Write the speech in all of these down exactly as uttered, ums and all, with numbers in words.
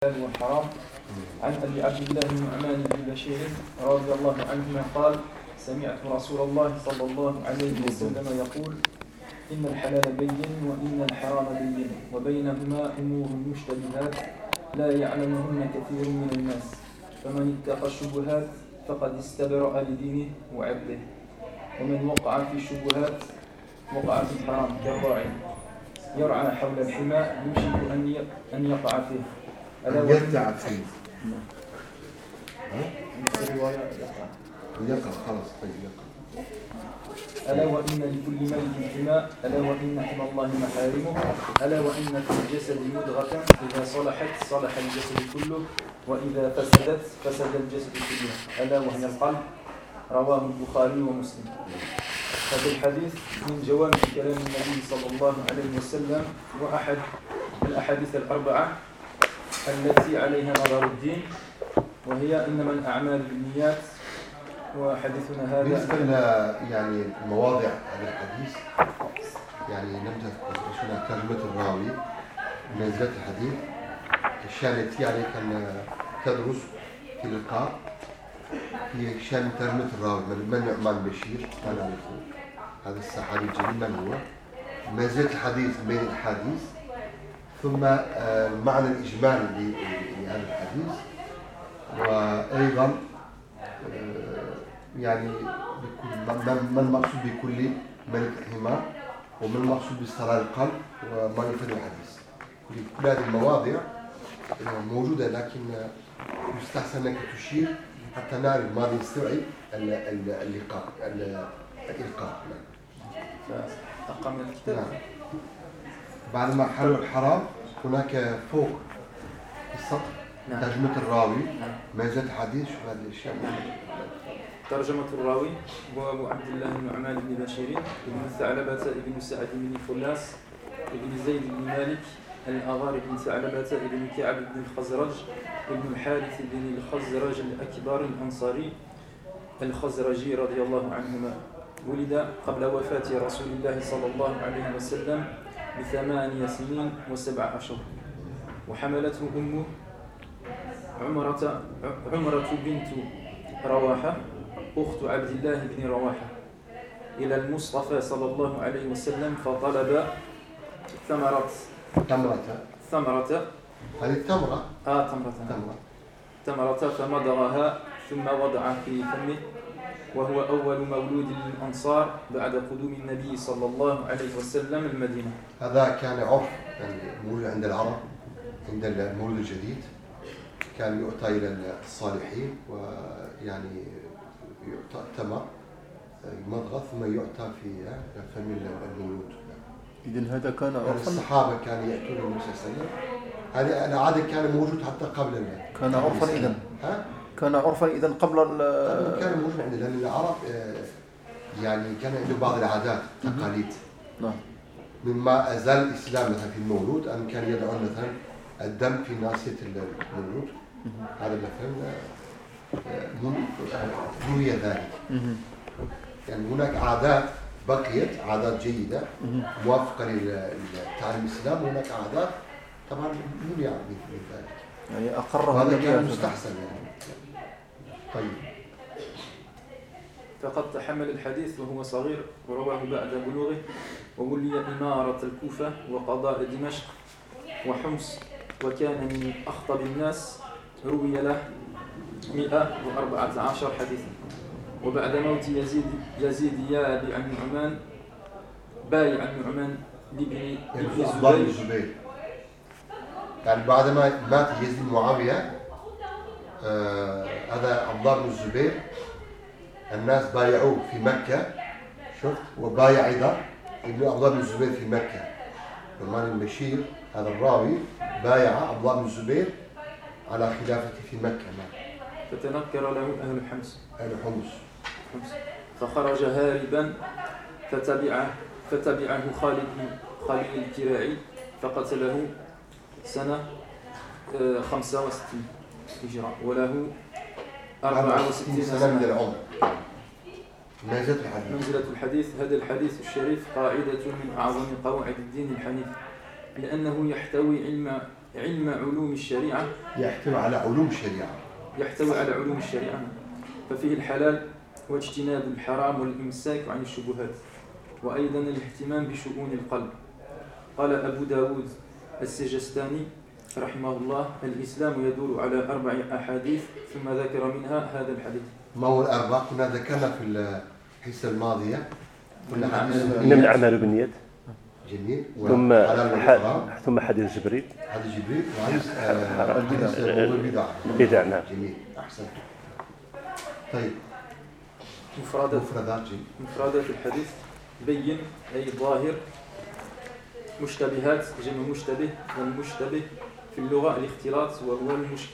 والحرام. عن أبي عبد الله النعمان بن بشير رضي الله عنهما قال: سمعت رسول الله صلى الله عليه وسلم يقول: إن الحلال بين وإن الحرام بين وبينهما أمور مشتبهات لا يعلمهن كثير من الناس، فمن اتقى الشبهات فقد استبرأ لدينه وعرضه، ومن وقع في الشبهات وقع في الحرام كالراعي يرعى حول الحمى يوشك أن يقع فيه. أن يرتع فيه. يقع خلاص طيب يقع. ألا وإن لكل ملك حمى، ألا وإن حمى الله محارمه، ألا وإن في الجسد مضغة إذا صلحت صلح الجسد كله وإذا فسدت فسد الجسد كله، ألا وهي القلب. رواه البخاري ومسلم. هذا الحديث من جوامع كلام النبي صلى الله عليه وسلم، وأحد الأحاديث الأربعة التي عليها نظر الدين، وهي إنما الأعمال بالنيات. وحديثنا هذا بالنسبة يعني مواضع هذا الحديث، يعني لم تذكر ترجمة الراوي نزلت الحديث الشانت يعني كان تدرس في اللقاء في شان ترجمة الراوي من نعمان بشير ما نعرفه هذا الصحابي الجليل من هو، نزلت الحديث بين الحديث ثم المعنى الإجمالي لهذا الحديث، وأيضا يعني ما المقصود بكل ملك حمى وما المقصود باستراء القلب وما يفيد الحديث. كل هذه المواضع موجودة، لكن يستحسن أنك تشير حتى نعرف ماذا يستوعب اللقاء الإلقاء. فأقام الكتاب. نعم. بعد ما حلوا الحرام هناك فوق السطر نعم. ترجمة الراوي نعم. ما زالت حديث شو هذه الأشياء. ترجمة الراوي هو أبو عبد الله النعمان بن بشير ابن ثعلبة ابن سعد بن فلاس ابن زيد بن مالك الأغار بن ثعلبة ابن كعب بن الخزرج ابن الحارث بن الخزرج الأكبر الأنصاري الخزرجي رضي الله عنهما. ولد قبل وفاة رسول الله صلى الله عليه وسلم بثمانية سنين وسبع أشهر، وحملته أمه عمرة, عمرة بنت رواحة أخت عبد الله بن رواحة إلى المصطفى صلى الله عليه وسلم، فطلب ثمرة تمرة ثمرة هذه التمرة آه تمرة تمرة تمرة فمضغها ثم وضع في فمه، وهو أول مولود للأنصار بعد قدوم النبي صلى الله عليه وسلم المدينة. هذا كان عرف يعني موجود عند العرب عند المولود الجديد، كان يؤتى إلى الصالحين ويعني يؤتى التمر مضغة ثم يؤتى في فم المولود. إذن هذا كان عرفا. الصحابة كانوا يأتون النبي صلى الله عليه وسلم، هذا العادة كان موجود حتى قبل النبي. كان عرفا إذن. ها؟ كان عرفا إذن قبل ال. كان موجود عندنا لأن العرب يعني كان عنده بعض العادات تقاليد. نعم. مما أزال الإسلام مثلا في المولود أن كان يدعون مثلا الدم في ناصية المولود، هذا مثلا نوي ذلك. يعني هناك عادات بقيت عادات جيدة موافقة لتعليم الإسلام، وهناك عادات طبعا منع من ذلك. يعني أقرها هذا كان مستحسن يعني. طيب. فقد تحمل الحديث وهو صغير ورواه بعد بلوغه، وولي إمارة الكوفة وقضاء دمشق وحمص، وكان من أخطب الناس، روي له مئة وأربعة عشر حديثا. وبعد موت يزيد يزيد يابع النعمان بايع النعمان لابن الزبير، يعني بعد ما مات يزيد معاوية آه هذا عبد الله بن الزبير الناس بايعوه في مكة، شفت، وبايع أيضا ابن عبد الله بن الزبير في مكة. نعمان البشير هذا الراوي بايع عبد الله بن الزبير على خلافته في مكة. فتنكر له أهل حمص أهل حمص فخرج هاربا فتبعه فتبعه خالد خالد الكراعي فقتله سنة خمسة وستين هجرة وله أربعة وستين سنة من العمر. منزلة الحديث منزلة الحديث هذا الحديث الشريف قاعدة من أعظم قواعد الدين الحنيف، لأنه يحتوي علم علم علوم الشريعة يحتوي على علوم الشريعة يحتوي على علوم الشريعة ففيه الحلال واجتناب الحرام والإمساك عن الشبهات وأيضا الاهتمام بشؤون القلب. قال أبو داود السجستاني رحمه الله الإسلام يدور على أربع أحاديث ثم ذكر منها هذا الحديث. ما هو الأربع؟ كنا ذكرنا في الحصة الماضية كنا حديث من الأعمال بالنيات جميل ثم ثم حديث جبريل حديث جبريل وحديث حديث البدع بدع نعم جميل أحسن. طيب مفردات مفردات مفردات الحديث بين أي ظاهر مشتبهات جمع مشتبه والمشتبه في اللغة الاختلاط وهو المشكل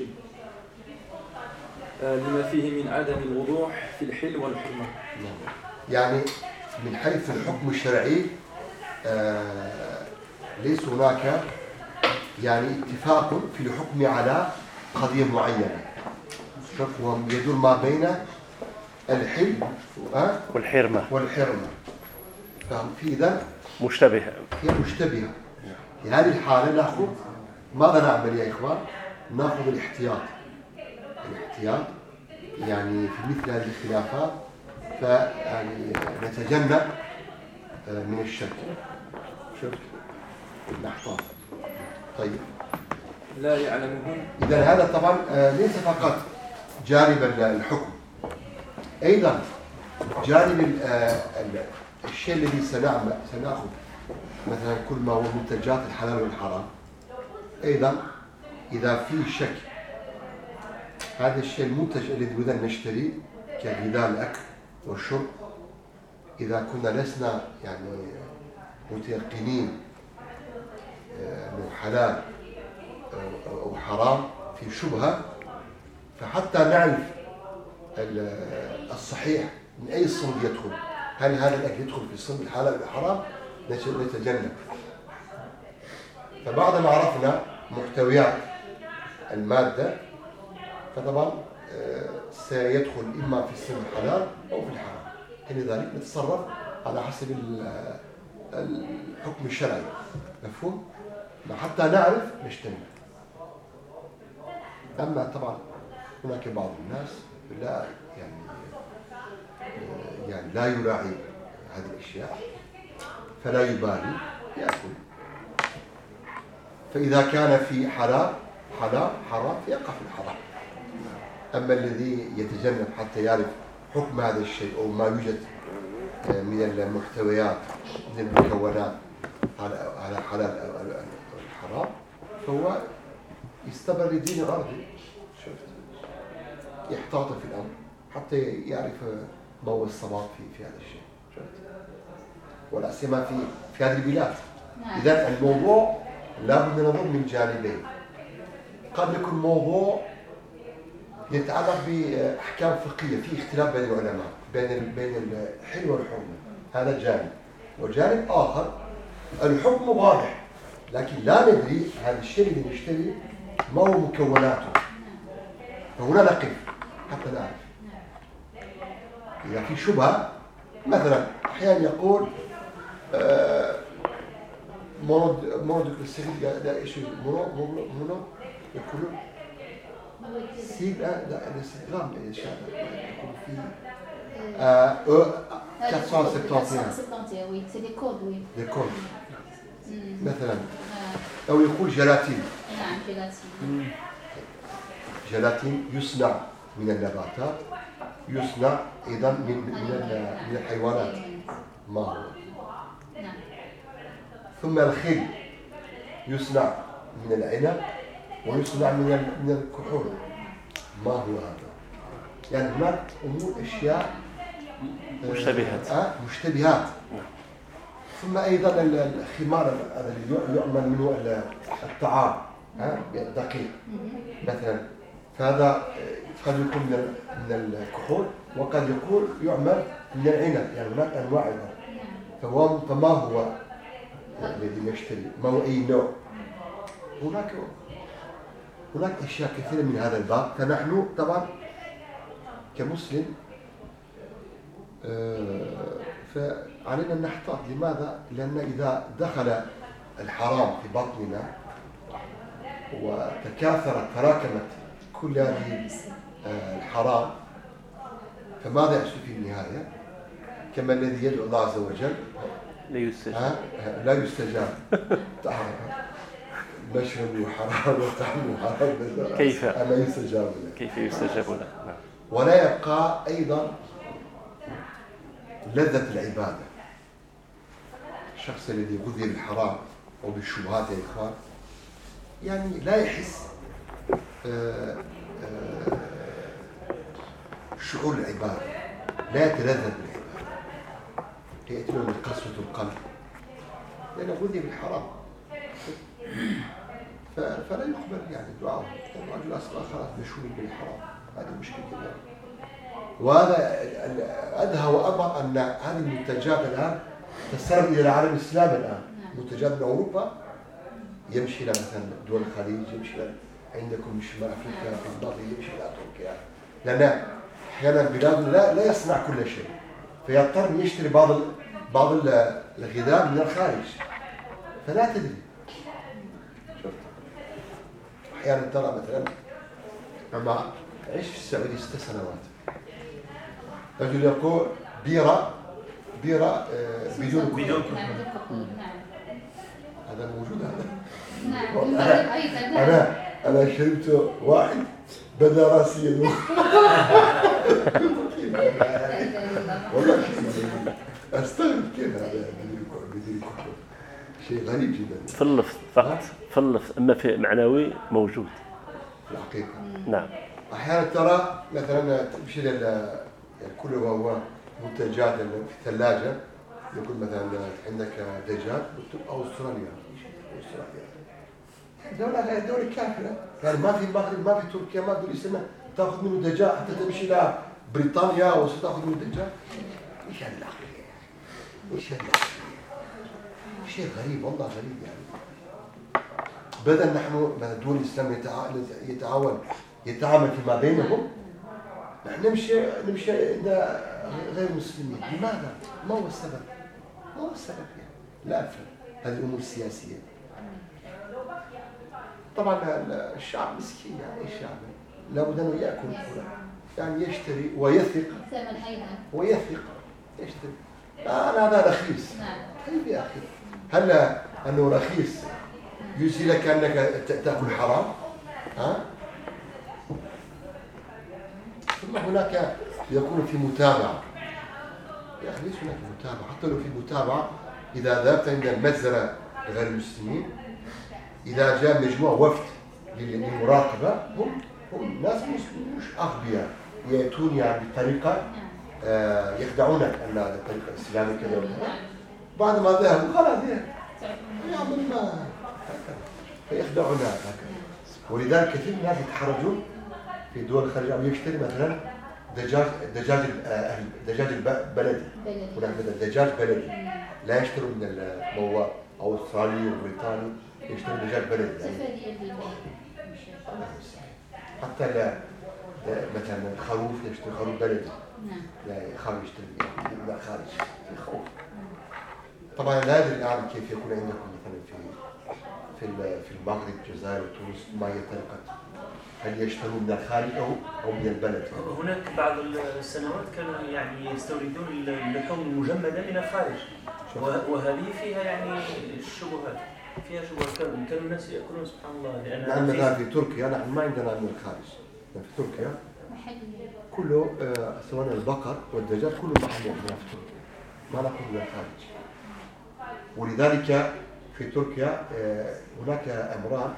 آه لما فيه من عدم الوضوح في الحل والحرمة. يعني من حيث الحكم الشرعي آه ليس هناك يعني اتفاق في الحكم على قضية معينة يدور ما بين الحل آه والحرمة والحرمة ففي إذن مشتبهة هي مشتبهة. في هذه الحالة نأخذ ماذا نعمل يا إخوان؟ نأخذ الاحتياط الاحتياط يعني في مثل هذه الخلافات فيعني نتجنب من الشك شك نحتاط. طيب لا يعلمهم. إذا هذا طبعا ليس فقط جانب الحكم أيضا جانب الشيء الذي سنعمل سنأخذ مثلا كل ما هو منتجات الحلال والحرام أيضا إذا فيه شك هذا الشيء المنتج الذي نريد أن نشتريه كغذاء الأكل والشرب إذا كنا لسنا يعني متيقنين أنه حلال أو حرام في شبهة فحتى نعرف الصحيح من أي صنف يدخل هل هذا الأكل يدخل في صنف الحلال والحرام نتجنب. فبعد ما عرفنا محتويات المادة فطبعا سيدخل إما في الصنف الحلال أو في الحرام لذلك نتصرف على حسب الحكم الشرعي مفهوم؟ حتى نعرف نجتنب. أما طبعا هناك بعض الناس لا يعني يعني لا يراعي هذه الأشياء فلا يبالي يأكل فإذا كان في حلال حلال حرام فيقع في الحرام. أما الذي يتجنب حتى يعرف حكم هذا الشيء أو ما يوجد من المحتويات من المكونات على على حلال أو الحرام فهو يستبر لدين الأرض شفت يحتاط في الأمر حتى يعرف ما هو الصواب في في هذا الشيء شفت ولا سيما في في هذه البلاد. إذا الموضوع لابد ننظر من جانبين قد يكون موضوع يتعلق بأحكام فقهية في اختلاف بين العلماء بين بين الحل والحرمة هذا جانب وجانب آخر الحكم واضح لكن لا ندري هذا الشيء اللي نشتري ما هو مكوناته فهنا نقف حتى نعرف. إذا في شبهة مثلا أحيانا يقول آه مرض مرض السيد لا إيش مرض مرض مرض يقولون سيد لا الاستقرام إيش هذا يقول في آه quatre cent septante-et-un oui c'est des codes oui des codes مثلا أو يقول جيلاتين نعم جيلاتين جيلاتين يصنع من النباتات يصنع أيضا من من من الحيوانات ما هو نعم. ثم الخل يصنع من العنب ويصنع من من الكحول ما هو هذا يعني هناك أمور أشياء مشتبهات آه مشتبهات. ثم أيضا الخمار الذي يعمل منه الطعام ها الدقيق مثلا فهذا قد يكون من من الكحول وقد يكون يعمل من العنب يعني هناك أنواع فهو فما هو الذي نشتري ما هو أي نوع هناك هناك أشياء كثيرة من هذا الباب. فنحن طبعا كمسلم فعلينا أن نحتاط. لماذا؟ لأن إذا دخل الحرام في بطننا وتكاثرت تراكمت كل هذه الحرام، فماذا يحصل في النهاية؟ كما الذي يدعو الله عز وجل لا يستجاب لا يستجاب نشرب حرام وطعم حرام كيف لا يستجاب له كيف يستجاب له؟ ولا يبقى أيضا لذة العبادة. الشخص الذي غذي بالحرام أو بالشبهات يا إخوان يعني لا يحس آآ آآ شعور العبادة، لا يتلذذ بالعبادة، يأتي له قسوة القلب لأنه غذي بالحرام، فلا يقبل يعني دعاءه. الرجل أصبح خلاص مشغول بالحرام، هذه مشكلة كبيرة. وهذا أدهى وأبى أن هذه المنتجات الآن تسرب إلى العالم الإسلامي الآن. منتجات من أوروبا يمشي إلى مثلا دول الخليج، يمشي إلى عندكم شمال أفريقيا في المغرب، يمشي إلى تركيا، لأن أحيانا بلادنا لا لا يصنع كل شيء، فيضطر يشتري بعض بعض الغذاء من الخارج، فلا تدري. شفت أحيانا ترى مثلا أما عيش في السعودية ست سنوات، رجل يقول بيرة بيرة بدون بدون هذا موجود هذا. نعم. أنا أنا شربت واحد بدأ راسي يدوخ. والله شيء أستغرب كيف هذا بدون كحول، شيء غريب جدا. في اللفظ فقط، في اللفظ، أما في معنوي موجود في الحقيقة. نعم. أحيانا ترى مثلا تمشي لل كل هو منتجات في الثلاجة، يقول مثلا عندك دجاج مكتوب أستراليا. أستراليا دولة دولة كافرة، يعني ما في المغرب ما في تركيا ما في الإسلام تأخذ منه دجاج، حتى تمشي إلى بريطانيا وستأخذ منه دجاج. إيش هذا العقلية؟ إيش هذا العقلية؟ شيء غريب والله غريب يعني. بدل نحن من دول الإسلام يتعاون يتعامل فيما بينهم، نحن نمشي نمشي إلى غير المسلمين. لماذا؟ ما هو السبب؟ ما هو السبب يعني؟ لا أفهم هذه الأمور السياسية. طبعا الشعب مسكين يعني الشعب لابد أنه يأكل يعني يشتري ويثق ويثق يشتري. أنا هذا رخيص. طيب يا أخي هل أنه رخيص يجزي لك أنك تأكل حرام؟ ها؟ ثم هناك يكون في متابعة. يا أخي ليش هناك متابعة؟ حتى لو في متابعة إذا ذهبت عند المتجر غير المسلمين، إذا جاء مجموعة وفد للمراقبة هم هم ناس مش أغبياء يأتون يعني بطريقة آه يخدعونك أن هذا الطريقة الإسلامية كذا وكذا. بعد ما ذهبوا خلاص يعمل ما هكذا فيخدعونا هكذا. ولذلك كثير من الناس يتحرجون في دول الخليج أو يشتري مثلا دجاج دجاج دجاج البلدي، هناك مثلا دجاج بلدي لا يشتروا من المواد أو أسترالي وبريطاني، يشتروا دجاج بلدي يعني. حتى لا مثلا الخروف يشتري خروف بلدي، لا يخاف يشتري من الخارج يخوف. طبعا لا أدري الآن كيف يكون عندكم مثلا في في في المغرب الجزائر وتونس ما هي طريقة، هل يشترون من الخارج أو أو من البلد؟ هناك بعض السنوات كانوا يعني يستوردون اللحوم المجمدة من الخارج، وهذه فيها يعني الشبهات، فيها شبهات. كانوا الناس يأكلون سبحان الله لأن نحن مثلا في تركيا نحن ما عندنا من الخارج، في تركيا كله آه سواء البقر والدجاج كله محلي عندنا في تركيا، ما نأكل من الخارج. ولذلك في تركيا آه هناك أمران.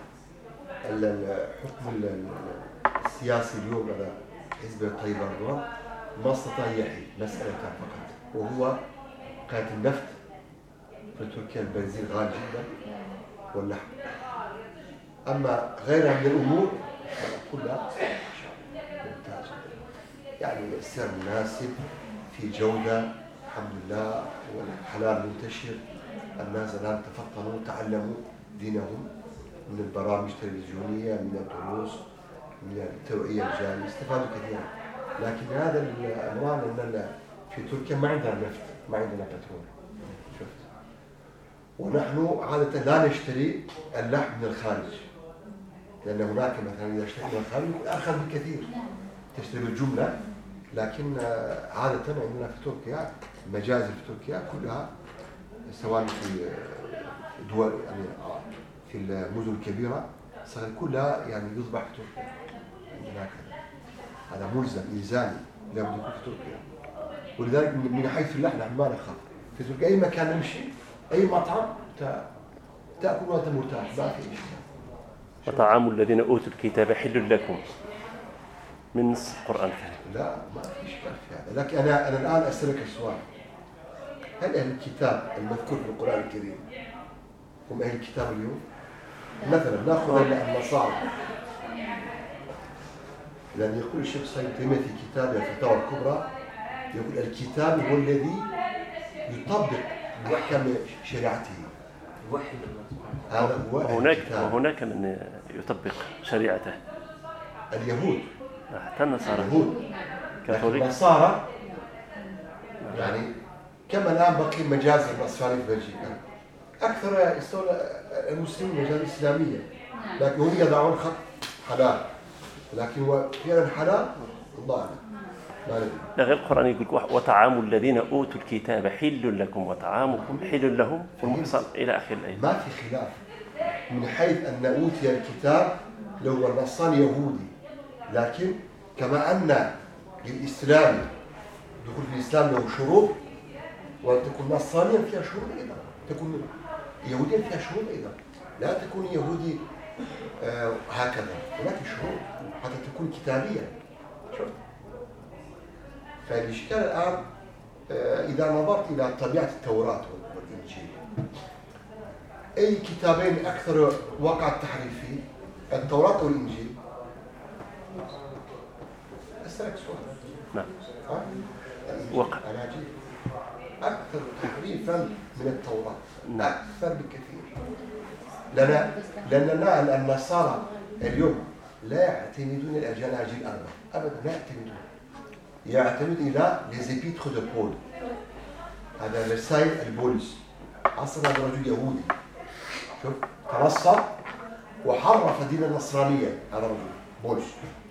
الحكم السياسي اليوم على حزب طيب أردوغان ما استطاع يحل مسألة فقط، وهو قناة النفط في تركيا البنزين غالي جدا واللحم. أما غيرها من الأمور كلها ممتازة، يعني السعر مناسب، في جودة الحمد لله، والحلال منتشر. الناس الآن تفطنوا تعلموا دينهم من البرامج التلفزيونية، من الدروس، من التوعية الجارية، استفادوا كثيرا. لكن هذا الأمران أننا في تركيا ما عندنا نفط، ما عندنا بترول. شفت؟ ونحن عادة لا نشتري اللحم من الخارج، لأن هناك مثلا إذا اشتري من الخارج يكون أرخص بكثير تشتري بالجملة، لكن عادة عندنا في تركيا المجازر في تركيا كلها سواء في دول يعني في المدن الكبيرة صار كلها يعني يذبح في تركيا عندنا كذا، هذا ملزم إلزامي لابد يكون في تركيا. ولذلك من حيث اللحم ما نخاف في تركيا، أي مكان نمشي أي مطعم تأكل وأنت مرتاح ما في شيء. وطعام الذين أوتوا الكتاب حل لكم من نص القرآن الكريم. لا ما في إشكال في هذا، لكن أنا أنا الآن أسألك السؤال، هل أهل الكتاب المذكور في القرآن الكريم هم أهل الكتاب اليوم؟ مثلا نأخذ النصارى، لأن يقول الشيخ ابن تيمية في كتابه الفتاوى الكبرى يقول الكتاب هو الذي يطبق محكم شريعته. هذا هو هناك وهناك من يطبق شريعته. اليهود حتى النصارى. اليهود النصارى يعني كما الآن بقي مجاز النصراني في بلجيكا، أكثر يستولى المسلمين مجاز إسلامية، لكن هم يضعون خط حلال، لكن هو فعلا حلال الله أعلم. لا غير القرآن يقول وطعام الذين أوتوا الكتاب حل لكم وطعامكم حل لهم والمحصن إلى آخر الآية. ما في خلاف من حيث أن أوتي الكتاب لو النصراني يهودي، لكن كما أن للإسلام دخول في الإسلام له شروط، وأن تكون نصرانيا فيها شروط أيضا، تكون يهوديا فيها شروط أيضا، لا تكون يهودي آه هكذا، هناك شروط حتى تكون كتابية. فالإشكال الآن آه إذا نظرت إلى طبيعة التوراة والإنجيل، أي كتابين أكثر وقع التحريف فيه، التوراة والإنجيل؟ أسألك سؤال. نعم. ها؟ وقع. الأناجيل أكثر تحريفا من التوراة، أكثر بكثير. لأن لأننا النصارى اليوم لا يعتمدون الأناجيل الأربعة أبدا، لا يعتمدون. يعتمد إلى les épîtres de Paul، هذا رسائل البولس. أصلا هذا رجل يهودي، شوف تنصر وحرف دين النصرانية، هذا رجل بولس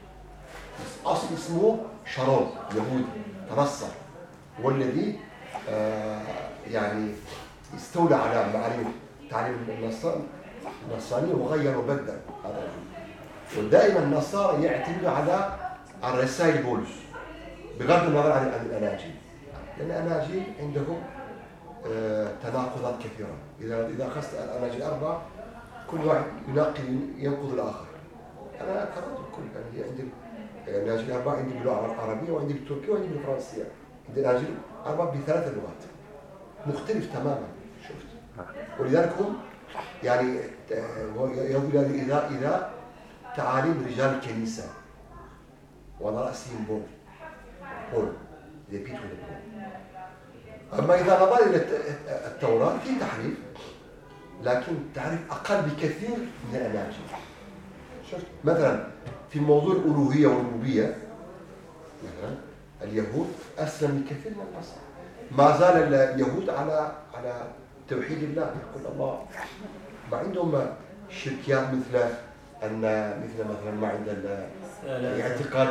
أصل اسمه شارون يهودي تنصر، والذي آه يعني استولى على معالم تعليم النصرانية وغير وبدل هذا الرجل. ودائما النصارى يعتمدوا على الرسائل بولس بغض النظر عن الأناجيل، لأن الأناجيل عندهم آه تناقضات كثيرة. إذا إذا أخذت الأناجيل أربعة كل واحد يناقض ينقض الآخر. أنا كررت الكل، يعني عندي الأناجيل أربعة، عندي باللغة العربية وعندي بالتركية وعندي بالفرنسية، عندي الأناجيل أربعة بثلاث لغات مختلف تماما. شفت؟ ولذلك هم يعني يقول إذا إذا تعاليم رجال الكنيسة وعلى رأسهم بول بول لبيت ولا بول. أما إذا نظر إلى التوراة في تحريف، لكن تحريف أقل بكثير من الأناجيل. شفت؟ مثلا في موضوع الألوهية والربوبية مثلا اليهود أسلم بكثير من النصارى، ما زال اليهود على على توحيد الله، يقول الله. ما عندهم شركيات مثل أن مثل مثلا ما عند الاعتقاد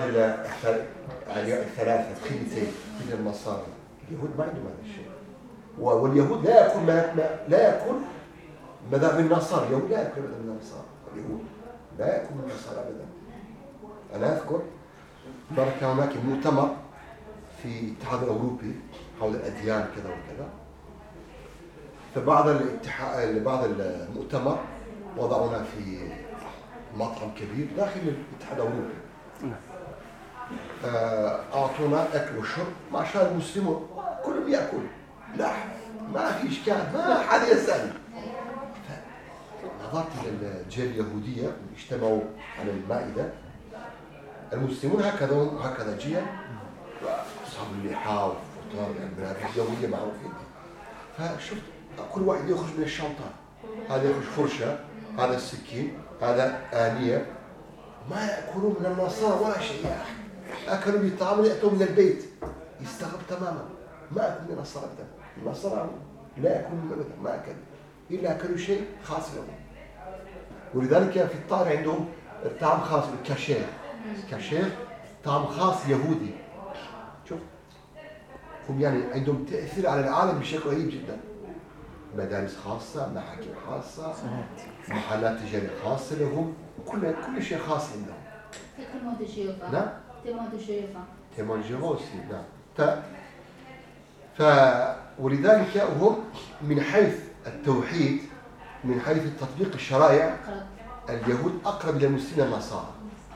الثلاثة ترينيتي مثل النصارى. اليهود ما عندهم هذا الشيء، واليهود لا يكون لا يكون مذهب النصارى، اليهود لا يكون مذهب النصارى، اليهود لا يكون النصارى أبدا. أنا أذكر مرة كان هناك مؤتمر في الاتحاد الأوروبي حول الأديان كذا وكذا، فبعض الاتحاد بعض المؤتمر وضعونا في مطعم كبير داخل الاتحاد الأوروبي، أعطونا أكل وشرب ما شاء المسلمون كلهم يأكل لحم، ما في إشكال، ما حد يسأل. نظرت إلى الجالية اليهودية اجتمعوا على المائدة، المسلمون هكذا هكذا جيا أصحاب اللحى والفطار، يعني المنافذ اليومية معروفين. فشفت كل واحد يخرج من الشنطة، هذا يخرج فرشة، هذا السكين، هذا آنية، ما يأكلون من النصارى ولا شيء يا أخي. أكلوا بالطعام يأتوا من البيت، يستغرب تماما، ما أكل من النصارى أبدا. النصارى لا يأكلون أبدا، ما أكل إلا أكلوا شيء خاص لهم. ولذلك في الطائرة عندهم طعم خاص بالكاشير كاشير طعم خاص يهودي. شوف هم يعني عندهم تأثير على العالم بشكل رهيب جدا. مدارس خاصة، محاكم خاصة، محلات تجارية خاصة لهم، كل كل شيء خاص عندهم. نعم. تيمون جيروسي نعم. ف ف ولذلك هم من حيث التوحيد، من حيث تطبيق الشرائع، اليهود أقرب إلى المسلمين النصارى.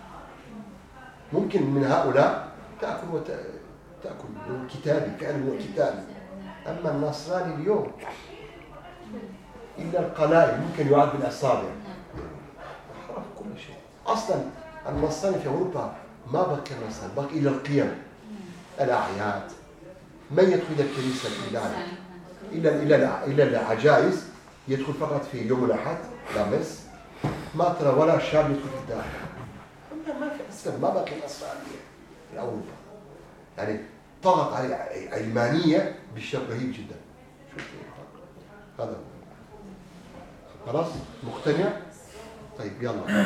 ممكن من هؤلاء تأكل وت... تأكل من كتابي فعلا من كتابي. أما النصراني اليوم إلا القلائل ممكن يعد بالأصابع. حرف كل شيء. أصلا النصراني في أوروبا ما بقي النصراني، بقي إلى القيم، الأعياد. من يدخل إلى الكنيسة الإلهية إلى إلى إلى العجائز يدخل فقط في يوم الأحد لا مس. ما ترى ولا شاب يدخل في الداخل. ما في أصلا ما بقي النصرانية في أوروبا. يعني طغت على علمانية بشكل رهيب جدا. هذا خلاص مقتنع؟ طيب يلا.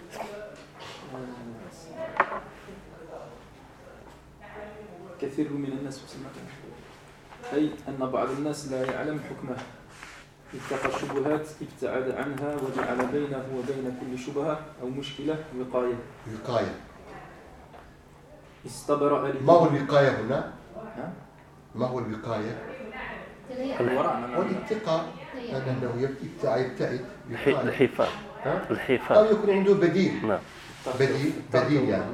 كثير من الناس أي أن بعض الناس لا يعلم حكمه، اتقى الشبهات ابتعد عنها وجعل بينه وبين كل شبهة أو مشكلة وقاية. وقاية. استبرأ. ما هو الوقاية هنا؟ ما هو الوقاية؟ والاتقاء أنه يبتعد يبتعد الحفاظ الحفاظ أو يكون عنده بديل. نعم. بديل بديل يعني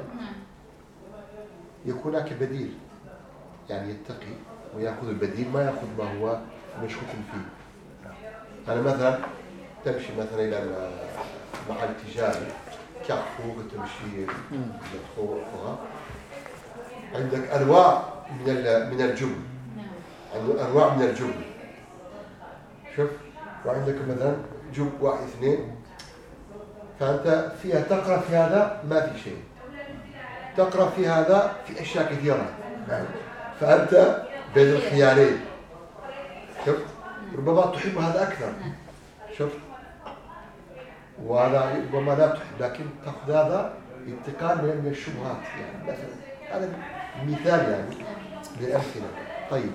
يكون هناك بديل، يعني يتقي ويأخذ البديل، ما يأخذ ما هو مشكوك فيه. أنا مثلا تمشي مثلا إلى المحل التجاري كارفور تمشي لتروح عندك أنواع من من الجبن، أنواع من الجبن. شوف وعندك مثلا جب واحد اثنين، فأنت فيها تقرأ في هذا ما في شيء، تقرأ في هذا في أشياء كثيرة، فأنت بين الخيارين. شفت؟ ربما تحب هذا أكثر. شفت؟ وهذا ربما لا تحب، لكن تأخذ هذا اتقاء من الشبهات. يعني مثلا هذا مثال يعني للأمثلة. طيب.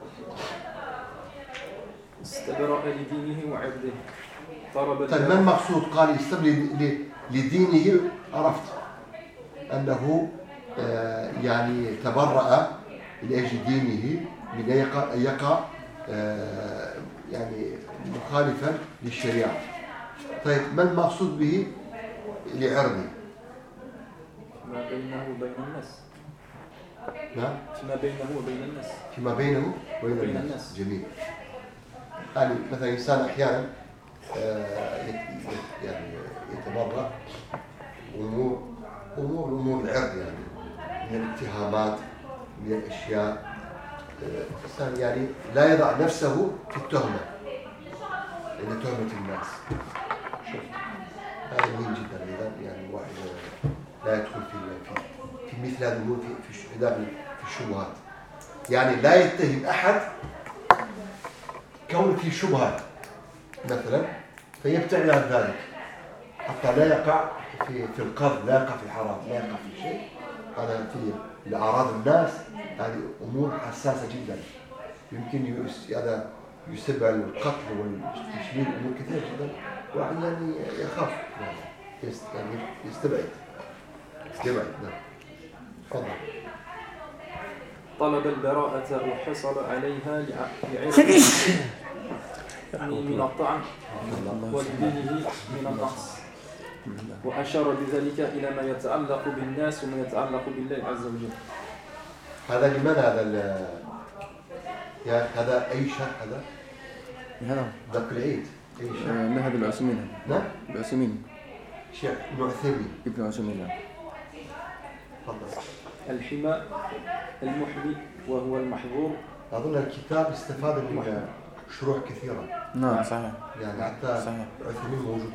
استبرأ لدينه وعرضه. طلب. طيب ما المقصود؟ قال يستبرأ لدينه، عرفت أنه آه يعني تبرأ لأجل دينه من أن يقع, يقع آه يعني مخالفا للشريعة. طيب ما المقصود به؟ لعرضه. ما بينه وبين الناس. نعم. فيما بينه وبين الناس. فيما بينه وبين الناس. الناس. جميل. يعني مثلا إنسان أحيانا آه يعني يتبرأ أمور أمور أمور العرض، يعني من الاتهامات، من الأشياء. الإنسان يعني لا يضع نفسه في التهمة، عند تهمة الناس. هذا مهم جدا. إذا يعني الواحد لا يدخل في في مثل هذه الأمور في في في الشبهات. يعني لا يتهم أحد كون في شبهة مثلا فيبتعد عن ذلك حتى لا يقع في في القذف، لا يقع في الحرام، لا يقع في شيء. هذا في أعراض الناس، هذه أمور حساسة جدا، يمكن هذا يسبب القتل والتشميل، أمور كثيرة جدا. واحد يعني يخاف يعني يستبعد يستبعد. نعم. تفضل. طلب البراءة وحصل عليها لعرضه من الطعن ودينه من النقص، وأشار بذلك إلى ما يتعلق بالناس وما يتعلق بالله عز وجل. هذا لمن هذا يا هذا أي شرح هذا؟ هذا ذاك العيد أي شرح؟ ما هذا العثيمين. نعم؟ العثيمين. شيخ ابن عثيمين. ابن عثيمين. تفضل. الحمى المحمي وهو المحظور. أظن الكتاب استفاد من شروح كثيرة. نعم صحيح. يعني حتى صحيح. عثيمين موجود.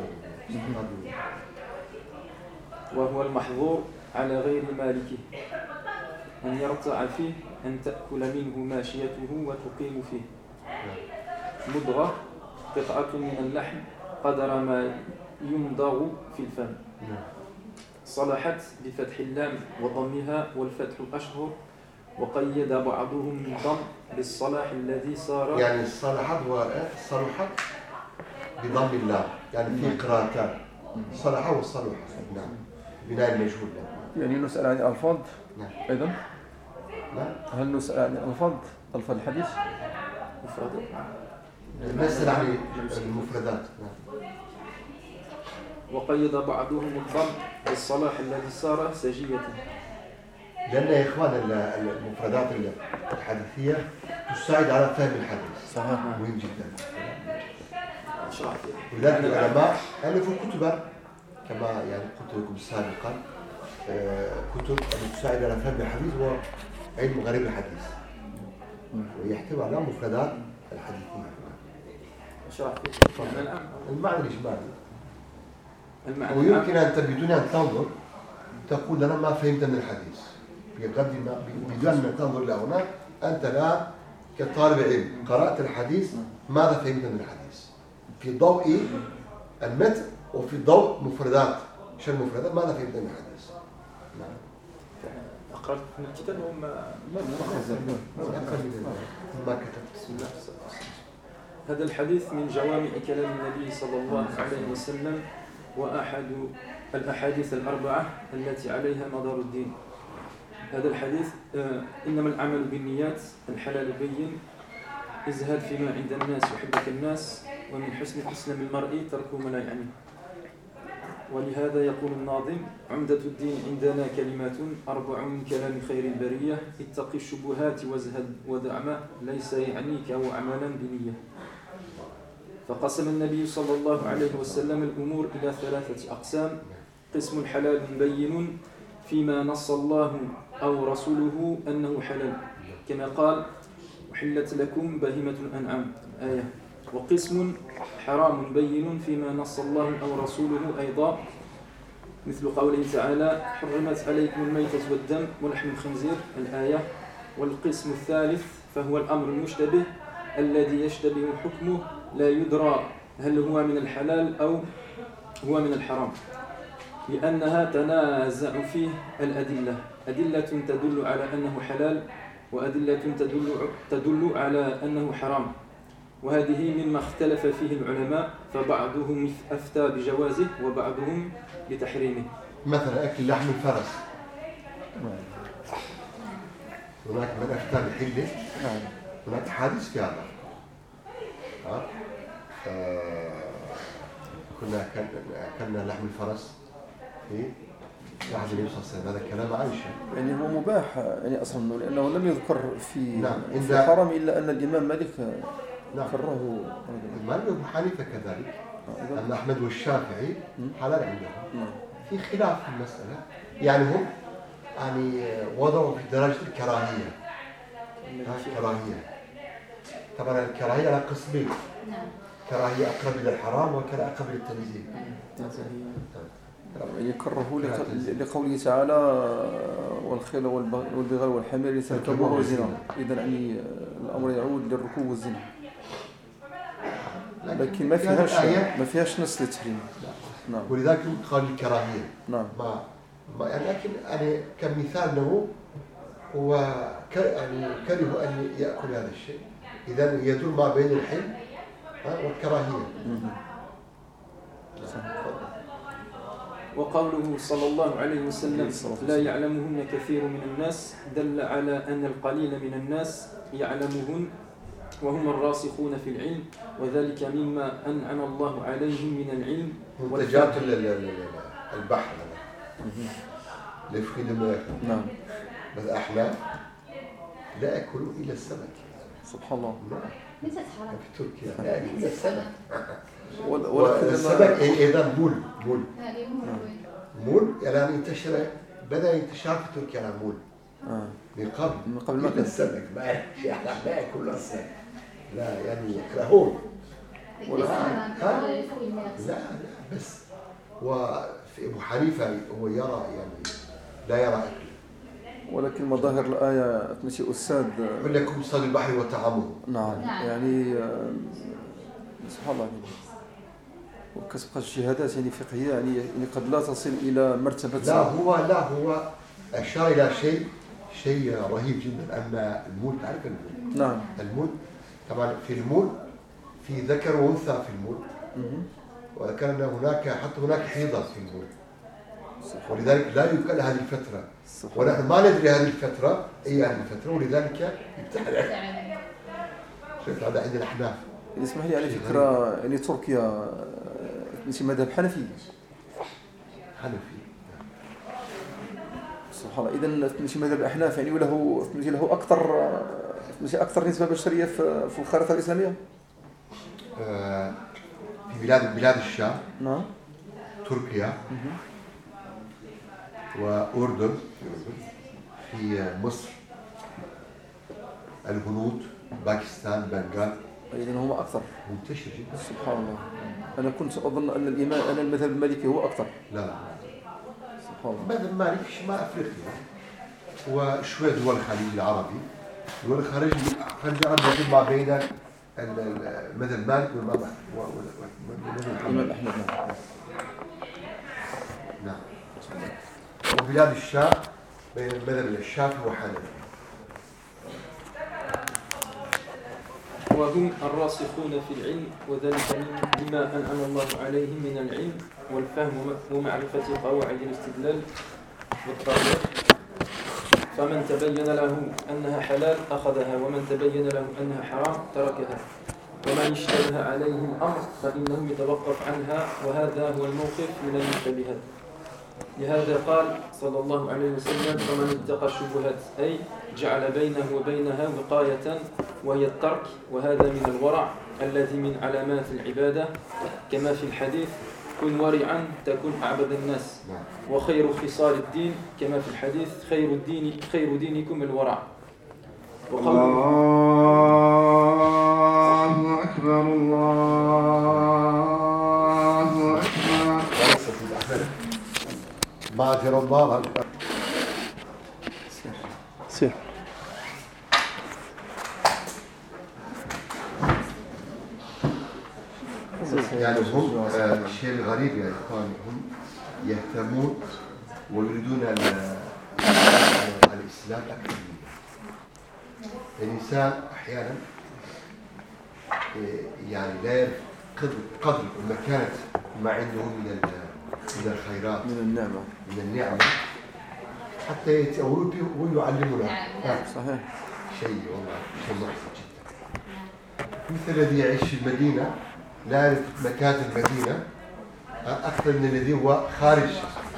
وهو المحظور على غير مالكه أن يرتع فيه، أن تأكل منه ماشيته وتقيم فيه. مضغة قطعة من اللحم قدر ما يمضغ في الفم. صلحت بفتح اللام وضمها والفتح أشهر، وقيد بعضهم الضم بالصلاح الذي صار يعني صلحت وصلحت بضم اللام، يعني في قراءتان صلح وصلح. نعم بناء المجهول. يعني نسأل عن الألفاظ نعم. أيضا. نعم. هل نسأل عن الألفاظ ألفاظ الحديث؟ مفردة. نسأل عن المفردات. نعم. وقيد بعضهم الضم بالصلاح الذي صار سجية. لأن يا إخوان المفردات الحديثية تساعد على فهم الحديث. صحيح. مهم جدا. أشرح ولذلك العلماء ألفوا كتبا كما يعني قلت لكم سابقا، كتب تساعد على فهم الحديث وعلم غريب الحديث، ويحتوي على مفردات الحديثية. أشرح المعنى الإجمالي. المعنى ويمكن أن بدون أن تنظر تقول أنا ما فهمت من الحديث، بغض ما بدون أن تنظر إلى هنا. أنت الآن كطالب علم قرأت الحديث، ماذا فهمت من الحديث في ضوء المتن وفي ضوء مفردات شو المفردات، ماذا فهمت من الحديث؟ نعم. أقرأت من الكتاب وما ما كتبت. بسم الله. هذا الحديث من جوامع كلام النبي صلى الله عليه وسلم، وأحد الأحاديث الأربعة التي عليها مدار الدين. هذا الحديث إنما العمل بالنيات، الحلال بين، ازهد فيما عند الناس يحبك الناس، ومن حسن إسلام المرء ترك ما لا يعنيه. ولهذا يقول الناظم: عمدة الدين عندنا كلمات أربع من كلام خير البرية، اتق الشبهات وازهد ودع ما ليس يعنيك وعملا بنية. فقسم النبي صلى الله عليه وسلم الأمور إلى ثلاثة أقسام: قسم الحلال بين فيما نص الله أو رسوله أنه حلال، كما قال: أحلت لكم بهيمة الأنعام آية. وقسم حرام بين فيما نص الله أو رسوله أيضا، مثل قوله تعالى: حرمت عليكم الميتة والدم ولحم الخنزير الآية. والقسم الثالث فهو الأمر المشتبه الذي يشتبه حكمه لا يدرى هل هو من الحلال أو هو من الحرام، لأنها تنازع فيه الأدلة، أدلة تدل على أنه حلال وأدلة تدل, تدل على أنه حرام، وهذه مما اختلف فيه العلماء، فبعضهم أفتى بجوازه وبعضهم بتحريمه. مثلا أكل لحم الفرس، هناك من أفتى بحله، هناك حادث في هذا. كنا أكلنا لحم الفرس في عهد النبي صلى الله عليه وسلم، هذا كلام عائشة. يعني هو مباح يعني أصلا، لأنه لم يذكر في نعم. في الحرم إلا أن الإمام مالك نعم. كره. الإمام أبو حنيفة كذلك، أما أحمد والشافعي حلال عندهم. في خلاف في المسألة، يعني هم يعني وضعوا في درجة الكراهية. كراهية طبعا الكراهية على قسمين، كراهية أقرب إلى الحرام وكراهية أقرب إلى التنزيه. يكرهوا لقوله تعالى: والخيل والبغال والحمير لتركبوها وزنا. إذا يعني الأمر يعود للركوب والزنا، لكن ما فيهاش ما فيهاش نص للتحريم. نعم. ولذلك قال الكراهية. نعم. ما ما يعني لكن يعني كمثال له هو يعني كره أن يأكل هذا الشيء، إذا يدور ما بين الحل والكراهية. وقوله صلى الله عليه وسلم: لا يعلمهن كثير من الناس، دل على أن القليل من الناس يعلمهن وهم الراسخون في العلم، وذلك مما أنعم الله عليهم من العلم. منتجات البحر لفخي الماء. نعم. بس احنا لا أكلوا إلا السمك. سبحان الله. نعم. في تركيا لا أكلوا إلا السمك. والسمك أيضا مول مول مول يعني انتشر، بدأ انتشار في تركيا على مول من قبل من قبل ما كان السمك ما لا يأكل السمك، لا يعني يكرهون. ولا لا لا بس وفي أبو حنيفة هو يرى يعني لا يرى أكل، ولكن مظاهر الآية مثل أستاذ يقول لكم صيد البحر وطعامه. نعم. يعني سبحان الله. وكتبقى الشهادات يعني فقهية يعني يعني قد لا تصل إلى مرتبة. لا هو لا هو أشار إلى شيء شيء رهيب جدا. أما المول، تعرف المول؟ نعم. المول طبعا في المول في ذكر وأنثى في المول، وكان هناك حتى هناك حيضة في المول، ولذلك لا يقال هذه الفترة، ونحن ما ندري هذه الفترة أي هذه الفترة، ولذلك يبتعد. شوف هذا عند الأحناف. اسمح لي على فكرة يعني تركيا مثل مذهب حنفي. حنفي. سبحان الله. إذا مثل مذهب الأحناف يعني وله مثل له أكثر مثل أكثر نسبة بشرية في في الخارطة الإسلامية. آه في بلاد بلاد الشام. نعم. تركيا. وأردن. في مصر. الهنود. باكستان. بنغال. إذن هم أكثر. منتشر جدا. سبحان الله. أنا كنت أظن أن الإمام أن المذهب المالكي هو أكثر. لا لا. سبحان الله. المذهب المالكي في شمال أفريقيا وشوية دول الخليج العربي. دول الخليج الخليج العربي ما بين المذهب المالكي والمذهب الإمام أحمد. نعم. وبلاد الشام بين المذهب الشافعي وحنفي. وهم الراسخون في العلم، وذلك بما أنعم الله عليهم من العلم والفهم ومعرفة قواعد الاستدلال والطريق. فمن تبين له أنها حلال أخذها، ومن تبين له أنها حرام تركها، ومن اشتبه عليه الأمر فإنه يتوقف عنها، وهذا هو الموقف من المشتبهات. لهذا قال صلى الله عليه وسلم: فمن اتقى الشبهات، أي جعل بينه وبينها وقاية وهي الترك، وهذا من الورع الذي من علامات العبادة، كما في الحديث: كن ورعا تكن أعبد الناس. وخير خصال الدين كما في الحديث: خير الدين خير دينكم الورع. الله أكبر الله أكبر. ما أجر الله. سير. يعني هم آه الشيء الغريب يا إخواني، هم يهتمون ويريدون الإسلام أكثر منه. الإنسان أحيانا يعني لا يعرف قدر ومكانة ما عنده من من الخيرات، من النعمة من النعمة، حتى يتأولوا به ويعلمنا. صحيح. شيء والله شيء محزن جدا. مثل الذي يعيش في المدينة لا يعرف مكانة المدينة أكثر من الذي هو خارج.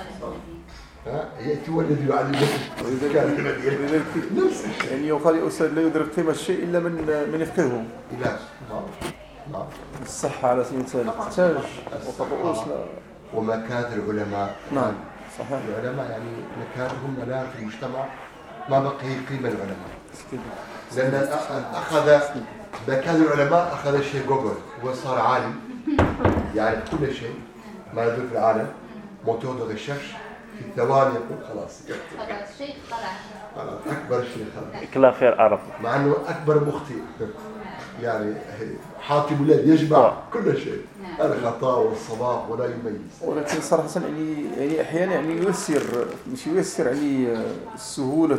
يأتي هو الذي يعلمه مكانة المدينة. نفس الشيء. يعني يقال الأستاذ لا يدرك قيمة الشيء إلا من من يفقهه. لا. نعم. الصحة على سبيل المثال تحتاج وقت الرؤوس. ومكانة العلماء. نعم. صحيح. العلماء يعني مكانهم الآن في المجتمع ما بقي قيمة العلماء. لأن أخذ مكان العلماء أخذ شيء جوجل وصار عالم يعرف كل شيء ما يدور في العالم. موتور دو ريشيرش في ثواني يقول خلاص. خلاص شيء خلاص. أكبر شيء خلاص. كلافير عرف. مع أنه أكبر مخطئ يعني حاطب الولاد يجمع كل شيء. الخطأ والصواب ولا يميز. ولكن صراحة يعني يعني أحيانا يعني ييسر مش ييسر يعني سهولة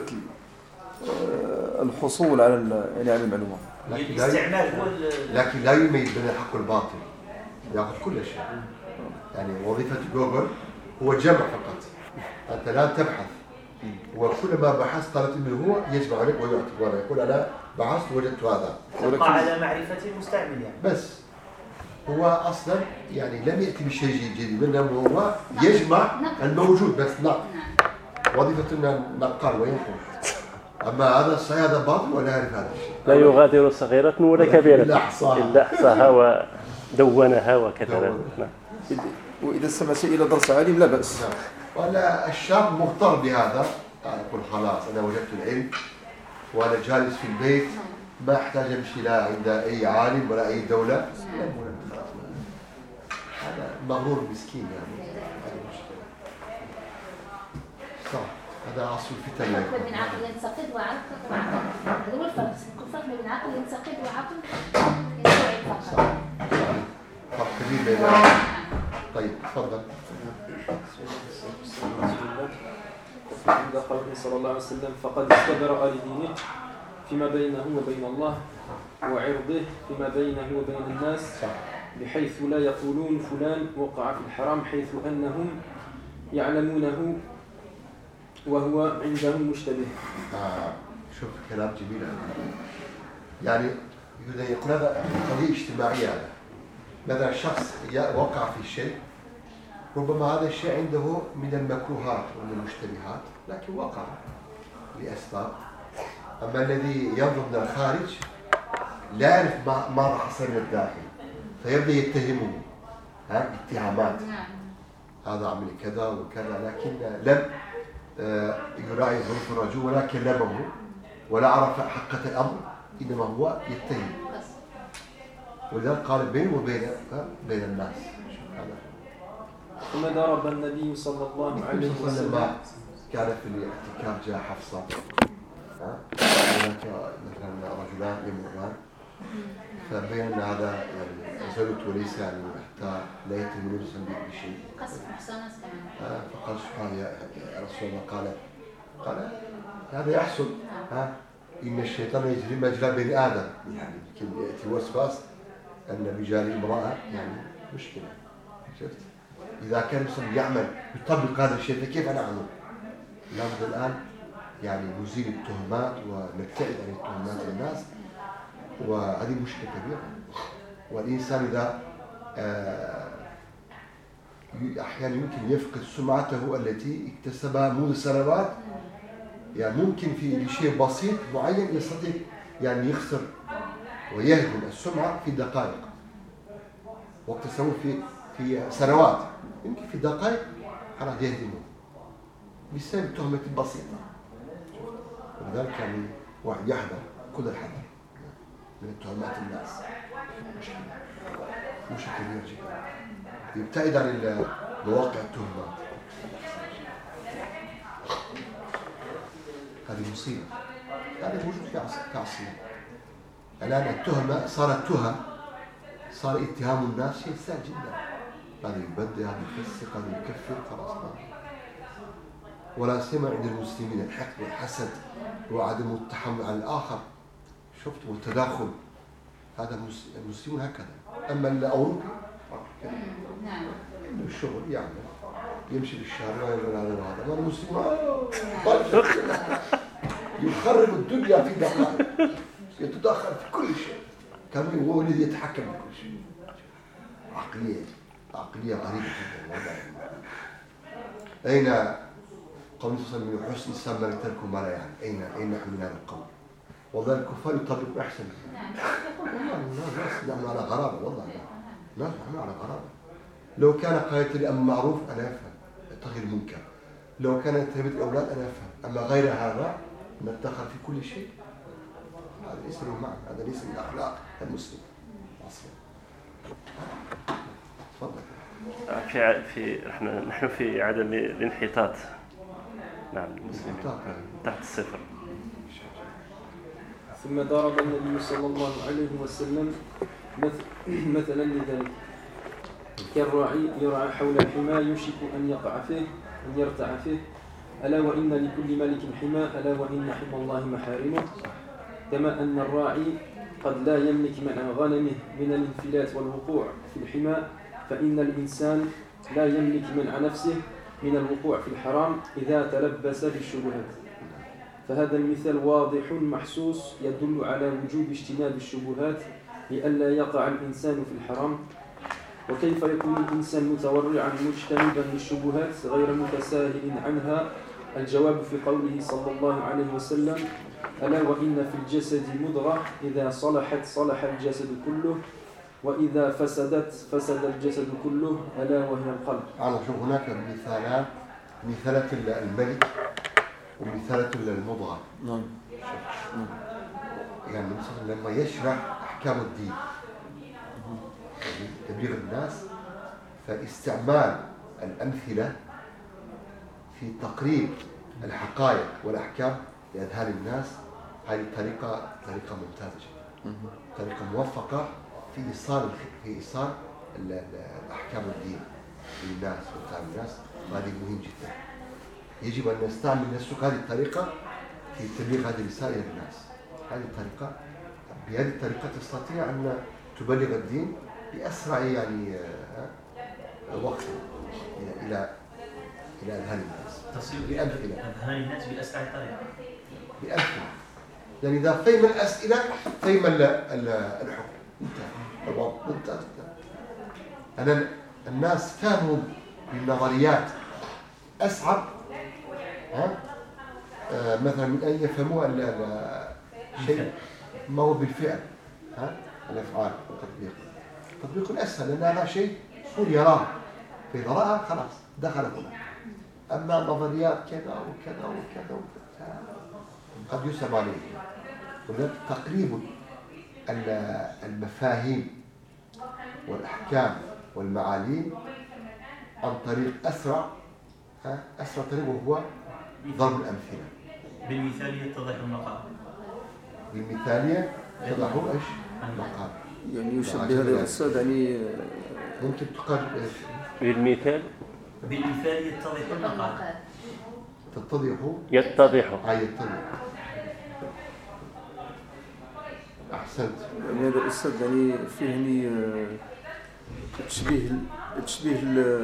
الحصول على يعني على المعلومة. لكن الاستعمال هو لكن لا يميز بين الحق والباطل. يأخذ كل شيء. يعني وظيفة جوجل هو الجمع فقط. أنت لا تبحث. وكل ما بحثت قالت إنه هو يجمع عليك ويعطيك ولا يقول أنا بحثت وجدت هذا. تبقى على معرفة المستعمل يعني. بس هو أصلا يعني لم يأتي بشيء جديد، إنما هو يجمع الموجود بس. نعم. وظيفتنا نقال وينقل. أما هذا الصحيح هذا باطل ولا يعرف هذا الشيء. لا يغادر صغيرة ولا كبيرة إلا أحصاها. إلا أحصاها ودونها وكتبها. نعم. وإذا استمعت إلى درس عالم لا بأس. نعم. ولا الشاب مغتر بهذا، يقول خلاص أنا وجدت العلم وأنا جالس في البيت ما أحتاج أمشي لا عند أي عالم ولا أي دولة. هذا مغرور مسكين يعني. هذا مشكلة. صح. هذا أصل الفتن. الفرق بين عقل ينتقد وعقل وعقل. هذا هو الفرق. الفرق بين عقل ينتقد وعقل يستوعب فقط. صح. فرق كبير بين تفضل. عند قوله صلى الله عليه وسلم فقد استبرأ لدينه فيما بينه وبين الله وعرضه فيما بينه وبين الناس بحيث لا يقولون فلان وقع في الحرام حيث أنهم يعلمونه وهو عندهم مشتبه. آه شوف كلام جميل يعني يقول هذا قضية اجتماعية. هذا مثلا الشخص وقع في شيء ربما هذا الشيء عنده من المكروهات ومن المشتبهات لكن وقع لأسباب. أما الذي ينظر من الخارج لا يعرف ما ما راح يصير من الداخل فيبدأ يتهمه ها اتهامات هذا عمل كذا وكذا لكن لم يراعي ظروف الرجل ولا كلمه ولا عرف حقيقة الأمر إنما هو يتهم. ولذلك قال بينه وبين بين الناس. ثم ضرب النبي صلى الله عليه وسلم كان في الاعتكاف جاء حفصة هناك مثلا رجلان يمران فبين أن هذا يعني زلت وليس يعني حتى لا يتم لبسا بشيء فقال سبحانه يا رسول الله قال قال هذا يحصل ها إن الشيطان يجري مجرى بني آدم يعني يمكن يأتي وسواس أن رجال امرأة يعني مشكلة. شفت إذا كان المسلم يعمل يطبق هذا الشيء فكيف أنا أعمل؟ لابد الآن يعني نزيل التهمات ونبتعد عن التهمات للناس وهذه مشكلة كبيرة. والإنسان إذا آه أحيانا يمكن يفقد سمعته التي اكتسبها منذ سنوات يعني ممكن في شيء بسيط معين يستطيع يعني يخسر ويهدم السمعة في دقائق وقت تسوي في في سنوات يمكن في دقائق خلاص يهدمه بسبب تهمة بسيطة. ولذلك يعني واحد يحذر كل الحذر من تهمات الناس مشكلة مشكلة كبيرة جدا يبتعد عن مواقع التهمات. هذه مصيبة هذا موجود في عصرنا الآن. التهمة صارت تهم صار اتهام الناس شيء سهل جدا. هذا يبدأ هذا يفسق هذا يكفر خلاص. ولا سيما عند المسلمين الحقد والحسد وعدم التحمل على الآخر شفت والتداخل هذا المسلمون هكذا. أما الأوروبي نعم الشغل يعمل يمشي بالشارع ويقول هذا وهذا ما المسلمون يخرب الدنيا في دقائق يتدخل في كل شيء كمان هو الذي يتحكم في كل شيء. عقلية عقلية غريبة جدا. أين قول صلى الله عليه وسلم حسن الإسلام من تركوا ما لا يعني أين أين نحن من هذا القول؟ والله الكفار يطبقوا أحسن. نحن على غرابة والله لا نحن على غرابة. لو كان قاية الأمر معروف أنا أفهم تغيير منكر. لو كانت تربية الأولاد أنا أفهم. أما غير هذا نتدخل في كل شيء هذا ليس من معنى هذا ليس من أخلاق المسلم أصلا. تفضل. في في احنا نحن في عدم الانحطاط. نعم المسلمين تحت الصفر. ثم ضرب النبي صلى الله عليه وسلم مثلا لذلك كالراعي يرعى حول الحمى يوشك أن يقع فيه أن يرتع فيه ألا وإن لكل ملك حمى ألا وإن حمى الله محارمه. كما أن الراعي قد لا يملك منع غنمه من الانفلات والوقوع في الحمى فإن الإنسان لا يملك منع نفسه من الوقوع في الحرام إذا تلبس بالشبهات. فهذا المثال واضح محسوس يدل على وجوب اجتناب الشبهات لئلا يقع الإنسان في الحرام. وكيف يكون الإنسان متورعا مجتنبا للشبهات غير متساهل عنها؟ الجواب في قوله صلى الله عليه وسلم ألا وإن في الجسد مضغة إذا صلحت صلح الجسد كله وإذا فسدت فسد الجسد كله ألا وهي القلب. أنا شوف هناك مثالات مثالة الملك ومثالة المضغة. نعم. يعني مثلا لما يشرح أحكام الدين تبليغ الناس فاستعمال الأمثلة في تقريب الحقائق والأحكام لأذهان الناس هذه طريقة طريقة ممتازة جدا. طريقة موفقة في إيصال في إيصال الأحكام الدين للناس وتعامل الناس، وهذه مهم جدا. يجب أن نستعمل نسلك هذه الطريقة في تبليغ هذه الرسالة للناس. هذه الطريقة بهذه الطريقة تستطيع أن تبلغ الدين بأسرع يعني وقت إلى إلى أذهان الناس. تصل بأمثلة. أذهان الناس بأسرع طريقة. بأمثلة. يعني إذا فهم الأسئلة فهم الحكم. انتهى. انتهى. أنا الناس فهموا بالنظريات أصعب ها آه مثلا من أن يفهموا الشيء ما هو بالفعل ها الأفعال والتطبيق. التطبيق الأسهل لأن هذا شيء صور يراه، فإذا رأى خلاص دخل هنا. أما نظريات كذا وكذا وكذا وكذا قد يسمى عليه. ولذلك تقريب المفاهيم والأحكام والمعاليم عن طريق أسرع أسرع طريق وهو ضرب الأمثلة. بالمثالية يتضح المقام. بالمثالية يتضح إيش؟ المقام. يعني يشبه هذا الأستاذ يعني ممكن تقارب إيش؟ بالمثال. بالمثال يتضح المقام. تتضح. يتضح. أي يتضح. أحسنت. يعني هذا الأستاذ يعني فيه يعني تشبيه تشبيه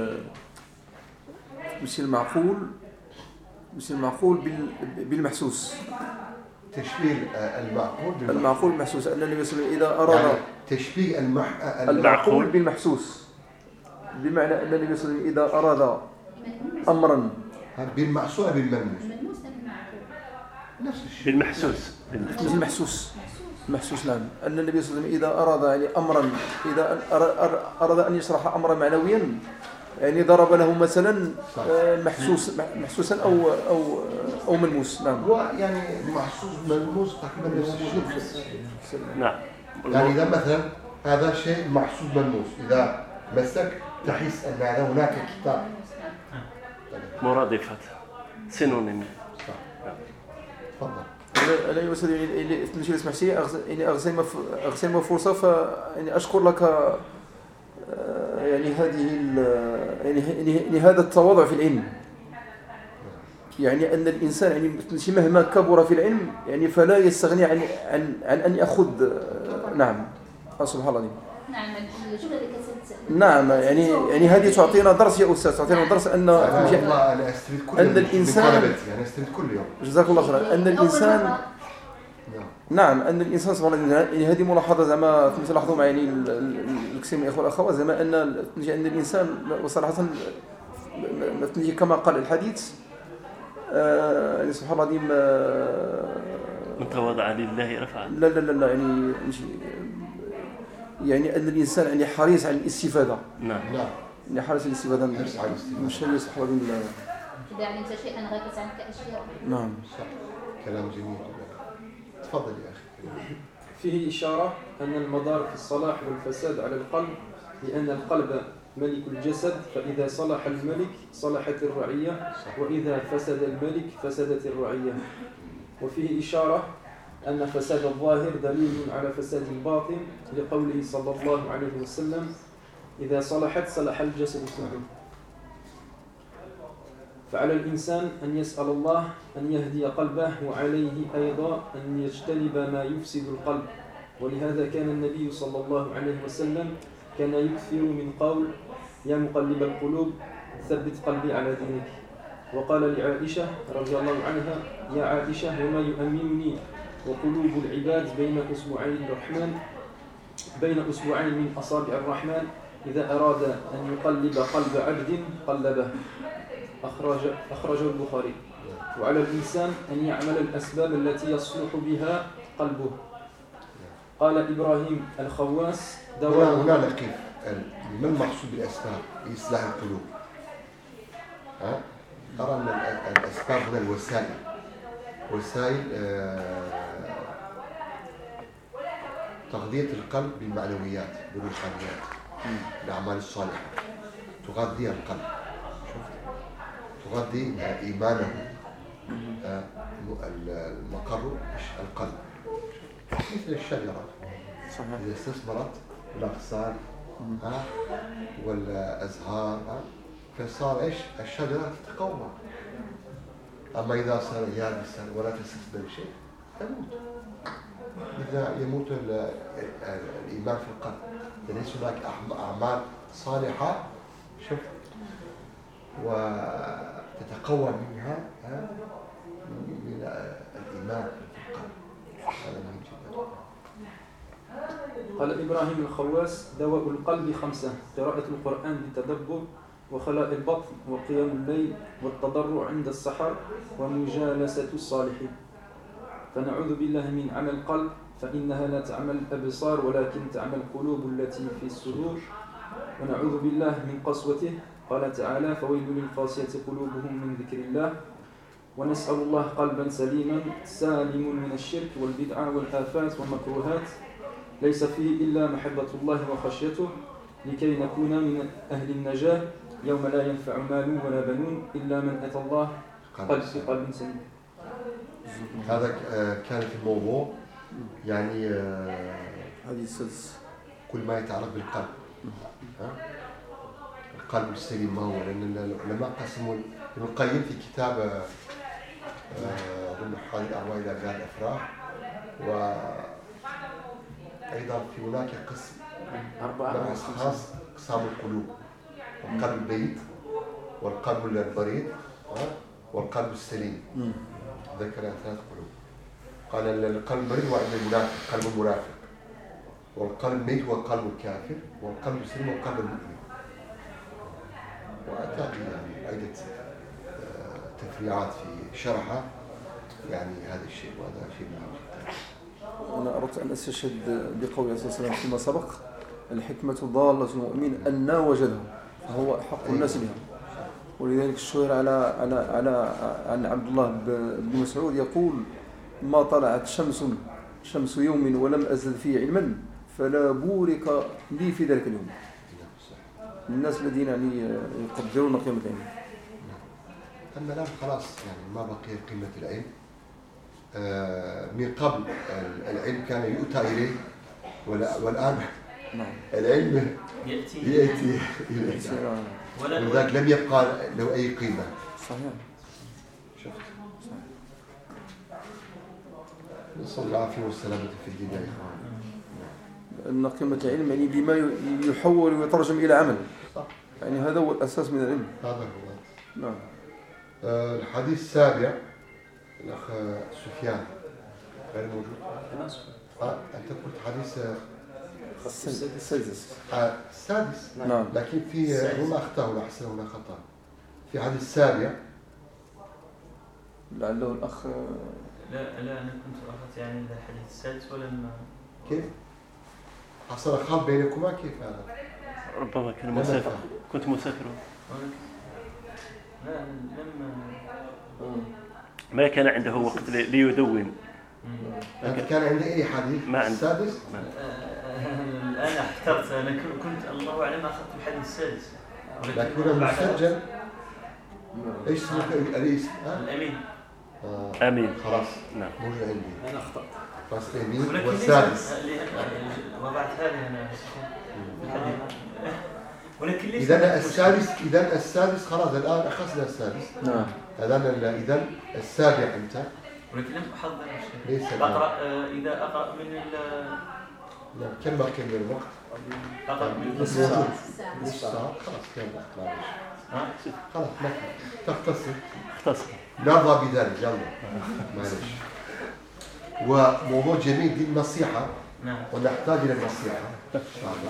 مش المعقول مش المعقول بالمحسوس. تشبيه المعقول بالمحسوس. المعقول بالمحسوس أن النبي صلى الله عليه وسلم إذا أراد يعني تشبيه المح... المعقول بالمحسوس، بمعنى أن النبي صلى الله عليه وسلم إذا أراد أمرا بالمحسوس بالملموس نفس الشيء. بالمحسوس بالمحسوس محسوس نعم. أن النبي صلى الله عليه وسلم إذا أراد يعني أمرا إذا أراد أن يشرح أمرا معنويا يعني ضرب له مثلا محسوس محسوسا أو أو أو ملموس. نعم. هو يعني محسوس ملموس تقريبا نفس الشيء. نعم. يعني إذا مثلا هذا شيء محسوس ملموس، إذا مسك تحس أن هذا هناك كتاب. مرادفة سينونيم. تفضل. أنا يوصل يعني تمشي اسمح شيء يعني أغسل أغسل فرصة ف يعني أشكر لك يعني هذه يعني يعني هذا التواضع في العلم. يعني أن الإنسان يعني مهما كبر في العلم يعني فلا يستغني عن عن عن أن يأخذ. نعم. سبحان الله. نعم الجملة اللي كتبت. نعم يعني يعني هذه تعطينا درس يا أستاذ، تعطينا درس أن أنا أستفيد كل أن الإنسان أنا أستفيد كل يوم. جزاك الله خيرا. أن الإنسان نعم أن الإنسان سبحان الله يعني هذه ملاحظة زعما تلاحظوا معي يعني الكثير من الإخوة والأخوات زعما أن أن الإنسان وصراحة كما قال الحديث يعني سبحان الله من تواضع لله رفع. لا لا لا لا يعني يعني أن الإنسان يعني حريص على الاستفادة. نعم. نعم. يعني حريص على الاستفادة مش اللي صح ولا لا. إذا علمت شيئا غابت عنك أشياء. نعم. صح. كلام جميل. تفضل يا أخي. فيه إشارة أن المدار في الصلاح والفساد على القلب، لأن القلب ملك الجسد، فإذا صلح الملك صلحت الرعية، وإذا فسد الملك فسدت الرعية. وفيه إشارة أن فساد الظاهر دليل على فساد الباطن، لقوله صلى الله عليه وسلم: إذا صلحت صلح الجسد كله. فعلى الإنسان أن يسأل الله أن يهدي قلبه، وعليه أيضا أن يجتنب ما يفسد القلب. ولهذا كان النبي صلى الله عليه وسلم كان يكثر من قول: يا مقلب القلوب ثبت قلبي على دينك. وقال لعائشة رضي الله عنها: يا عائشة وما يؤمنني وقلوب العباد بين أسبوعين الرحمن بين أسبوعين من أصابع الرحمن، إذا أراد أن يقلب قلب عبد قلبه. أخرج أخرجه البخاري. وعلى الإنسان أن يعمل الأسباب التي يصلح بها قلبه. قال إبراهيم الخواس: هنا هنا نقف ما المقصود بالأسباب لإصلاح القلوب؟ ها؟ أرى أن الأسباب هنا الوسائل، وسائل تغذية القلب بالمعنويات بالروحانيات، الأعمال الصالحة تغذي القلب، تغذي إيمانه. المقر القلب مثل الشجرة إذا استثمرت الأغصان ها والأزهار ها فصار إيش الشجرة تتقوى. أما إذا صار يابسا ولا تستقبل شيء تموت. إذا يموت الإيمان في القلب ليس هناك أعمال صالحة شوف وتتقوى منها من الإيمان في القلب. هذا مهم جدا. قال إبراهيم الخواس: دواء القلب خمسة: قراءة القرآن بتدبر، وخلاء البطن، وقيام الليل، والتضرع عند السحر، ومجالسة الصالحين. فنعوذ بالله من عمى القلب، فإنها لا تعمى الأبصار ولكن تعمى القلوب التي في الصدور. ونعوذ بالله من قسوته، قال تعالى: فويل للقاسية قلوبهم من ذكر الله. ونسأل الله قلبا سليما سالم من الشرك والبدعة والآفات والمكروهات، ليس فيه إلا محبة الله وخشيته، لكي نكون من أهل النجاة يوم لا ينفع مال ولا بنون إلا من أتى الله قلب في قلب سليم. هذا كان في الموضوع يعني حديث كل ما يتعلق بالقلب. القلب السليم ما هو؟ لأن العلماء قسموا ابن القيم في كتاب ضمن حال الأعوام إلى بلاد الأفراح، وأيضا في هناك قسم أربعة أشخاص أقسام القلوب: القلب البيت، والقلب البريد، والقلب السليم. ذكر ثلاث قلوب. قال القلب البريد هو عند المنافق، قلب المنافق، والقلب الميت هو قلب الكافر، والقلب السليم هو قلب المؤمن. وأتى يعني عدة تفريعات في شرحه يعني هذا الشيء، وهذا شيء مهم جدا. أنا أردت أن أستشهد بقول الله صلى الله عليه وسلم فيما سبق: الحكمة ضالة المؤمن أن وجدها فهو أحق الناس بها. ولذلك الشهر على على على عن عبد الله بن مسعود يقول: ما طلعت شمس شمس يوم ولم أزل فيه علما فلا بورك لي في ذلك اليوم. الناس الذين يعني يقدرون قيمة العلم. أما الآن خلاص يعني ما بقي قيمة العلم. آه من قبل العلم كان يؤتى إليه، والآن العلم يأتي يأتي إليه، ولذلك لم يبقى له أي قيمة. صحيح. شفت. نسأل الله العافية والسلامة في الدين يا إخوان. أن قيمة العلم يعني بما يحول ويترجم إلى عمل. يعني هذا هو الأساس من العلم. هذا هو. نعم. آه الحديث السابع، الأخ سفيان غير موجود. آه أنت قلت حديث السادس. آه السادس. نعم. لكن في هنا أخطاء ولا أحسن هنا خطأ. في حديث السابع. لعله الأخ. لا لا أنا كنت أخذت يعني الحديث السادس ولم. كيف؟ حصل خلط بينكما كيف هذا؟ ربما كان مسافر. كنت مسافر. لا لما ما كان عنده وقت ليدون. أنت كان عندي أي حديث ما السادس؟ الآن احترت. أنا كنت الله أعلم أخذت الحديث السادس. لكن المسجل إيش اسمه الاسم؟ الأمين. آه. أمين. خلاص. نعم. موجود عندي. أنا أخطأت. بس الأمين والسادس. وضعت هذه أنا. ولكن ليس. إذا السادس إذا السادس خلاص الآن أخذنا السادس. نعم. إذا إذا السابع أنت. ولكن لم أحضر ليس. أقرأ إذا أقرأ من ال. لا كم باقي من الوقت؟ أقرأ من نص ساعة. خلاص كم وقت معلش. ها؟ خلاص ما تختصر. اختصر. نرضى بذلك يلا. معلش. وموضوع جميل دي النصيحة. نعم. ونحتاج إلى النصيحة إن شاء الله.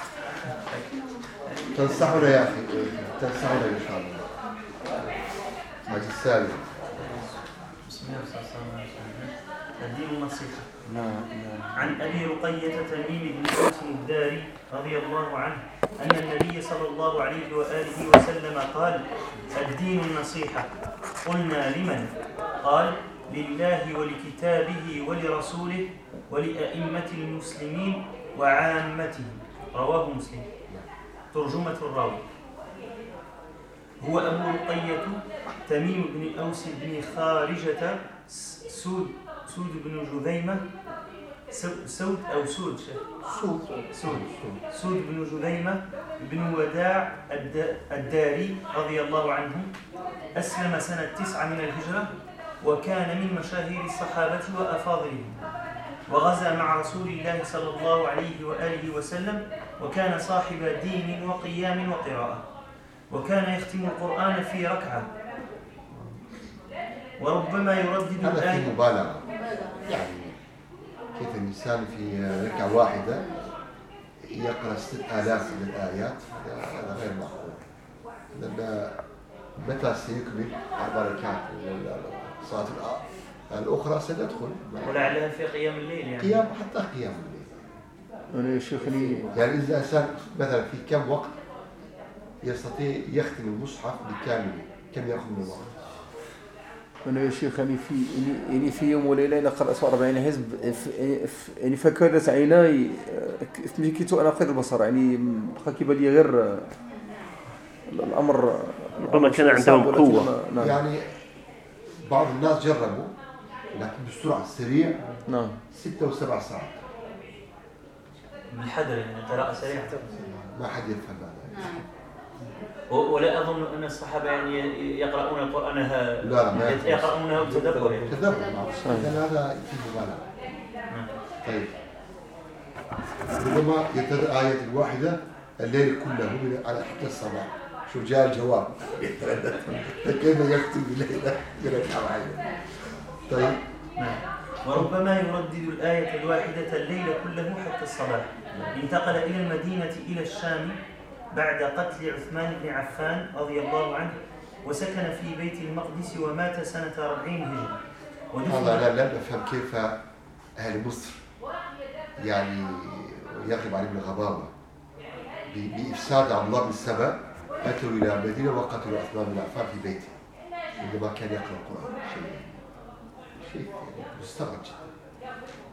تنصحنا يا أخي، تنصحنا إن شاء الله. حاج السالم. بسم الله الرحمن الرحيم. الدين النصيحة. نعم. عن أبي رقية تميم بن أوس الداري رضي الله عنه أن النبي صلى الله عليه وآله وسلم قال: الدين النصيحة. قلنا: لمن؟ قال: لله ولكتابه ولرسوله ولأئمة المسلمين وعامتهم. رواه مسلم. ترجمة الراوي: هو أبو رقية تميم بن أوس بن خارجة سود سود بن جذيمة سود أو سود سود سود سود بن جذيمة بن وداع الداري رضي الله عنه أسلم سنة تسعة من الهجرة، وكان من مشاهير الصحابة وأفاضلهم، وغزا مع رسول الله صلى الله عليه وآله وسلم، وكان صاحب دين وقيام وقراءة، وكان يختم القرآن في ركعة، وربما يردد هذا الآية. في مبالغة، يعني كيف الإنسان في ركعة واحدة يقرأ ستة آلاف من الآيات، هذا غير معقول. لأن متى سيكمل أربع ركعات الصلاة الأخرى سندخل ولعلها في قيام الليل، يعني قيام حتى قيام الليل. أنا يا شيخ لي يعني إذا الإنسان مثلا في كم وقت يستطيع يختم المصحف بكامله، كم يأخذ من الوقت؟ أنا يا شيخ يعني في يعني في يوم وليلة أنا قرأت أربعين حزب، يعني فكرت عيناي كنت أنا قيد البصر، يعني بقى كيبان لي غير الأمر. ربما كان عندهم قوة. نعم. يعني بعض الناس جربوا لكن بسرعة سريع نعم ستة وسبع ساعات بالحذر، يعني قراءة سريعة ما حد يفهم هذا. ولا أظن أن الصحابة يعني يقرؤون القرآن لا لا ما يقرؤونه بتدبر، يعني تدبر. إذن هذا في مبالغة. طيب ربما يتدى آية الواحدة الليل كله من على حتى الصباح. شو جاء الجواب؟ كيف يكتب الليلة بركعة واحدة؟ طيب. وربما يردد الآية الواحدة الليل كله حتى الصباح. انتقل إلى المدينة إلى الشام بعد قتل عثمان بن عفان رضي الله عنه، وسكن في بيت المقدس ومات سنة أربعين هجرة. هذا لا لم أفهم كيف أهل مصر يعني يغلب عليهم الغباوة بإفساد عبد الله بن سبأ، أتوا إلى المدينة وقتلوا عثمان بن عفان في بيته عندما كان يقرأ القرآن. شيء شيء مستغرب جدا.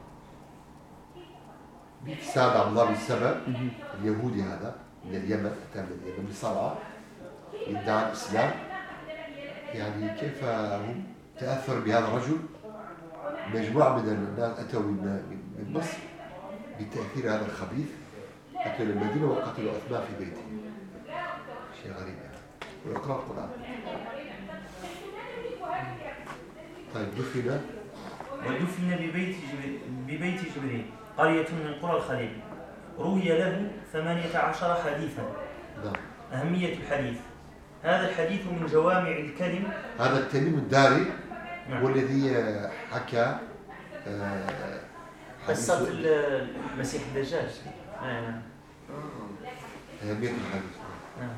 بإفساد عبد الله بن سبأ اليهودي هذا من اليمن، أتى من اليمن بصرعة يدعي الإسلام، يعني كيف هم تأثر بهذا الرجل. مجموعة من الناس أتوا من مصر بتأثير هذا الخبيث، أتوا إلى المدينة وقتلوا عثمان في بيته. شيء غريب يعني. ويقرأ القرآن. طيب دفن ودفن ببيت جبريل, ببيت جبريل قرية من قرى الخليل. روي له ثمانية عشر حديثا. نعم. أهمية الحديث. هذا الحديث من جوامع الكلم. هذا التميم الداري. نعم. والذي حكى قصة المسيح الدجاج. نعم. أهمية الحديث. نعم.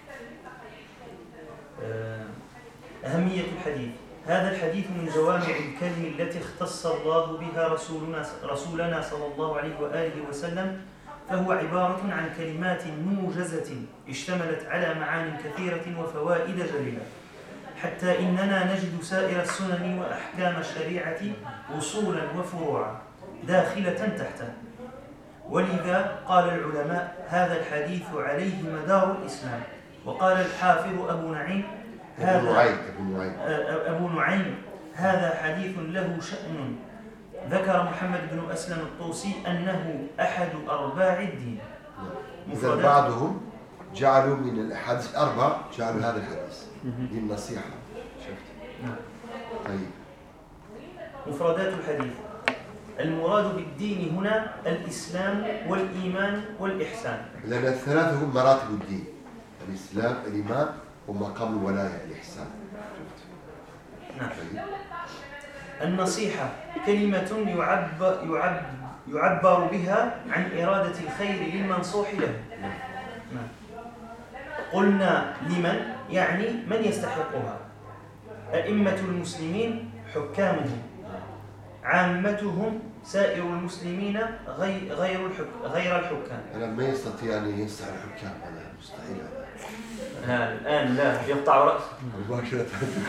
أهمية الحديث. هذا الحديث من جوامع الكلم التي اختص الله بها رسولنا رسولنا صلى الله عليه وآله وسلم، فهو عبارة عن كلمات موجزة اشتملت على معان كثيرة وفوائد جليلة، حتى إننا نجد سائر السنن وأحكام الشريعة أصولا وفروعا داخلة تحته. ولذا قال العلماء هذا الحديث عليه مدار الإسلام. وقال الحافظ أبو نعيم أبو نعيم أبو نعيم هذا حديث له شأن. ذكر محمد بن أسلم الطوسي أنه أحد أرباع الدين. إذا بعضهم جعلوا من الأحاديث الأربع جعلوا هذا الحديث دي النصيحة. شفت؟ طيب. مفردات الحديث. المراد بالدين هنا الإسلام والإيمان والإحسان. لأن الثلاثة هم مراتب الدين: الإسلام، الإيمان، ومقام الولاية الإحسان. نعم. النصيحة كلمة يعب يعب يعبر بها عن إرادة الخير للمنصوح له. نعم. قلنا لمن يعني من يستحقها: أئمة المسلمين حكامهم، عامتهم سائر المسلمين غير غير الحك... غير الحكام. أنا ما يستطيع أن ينصح الحكام، هذا مستحيل. هذا الآن لا يقطع رأسه مباشرة.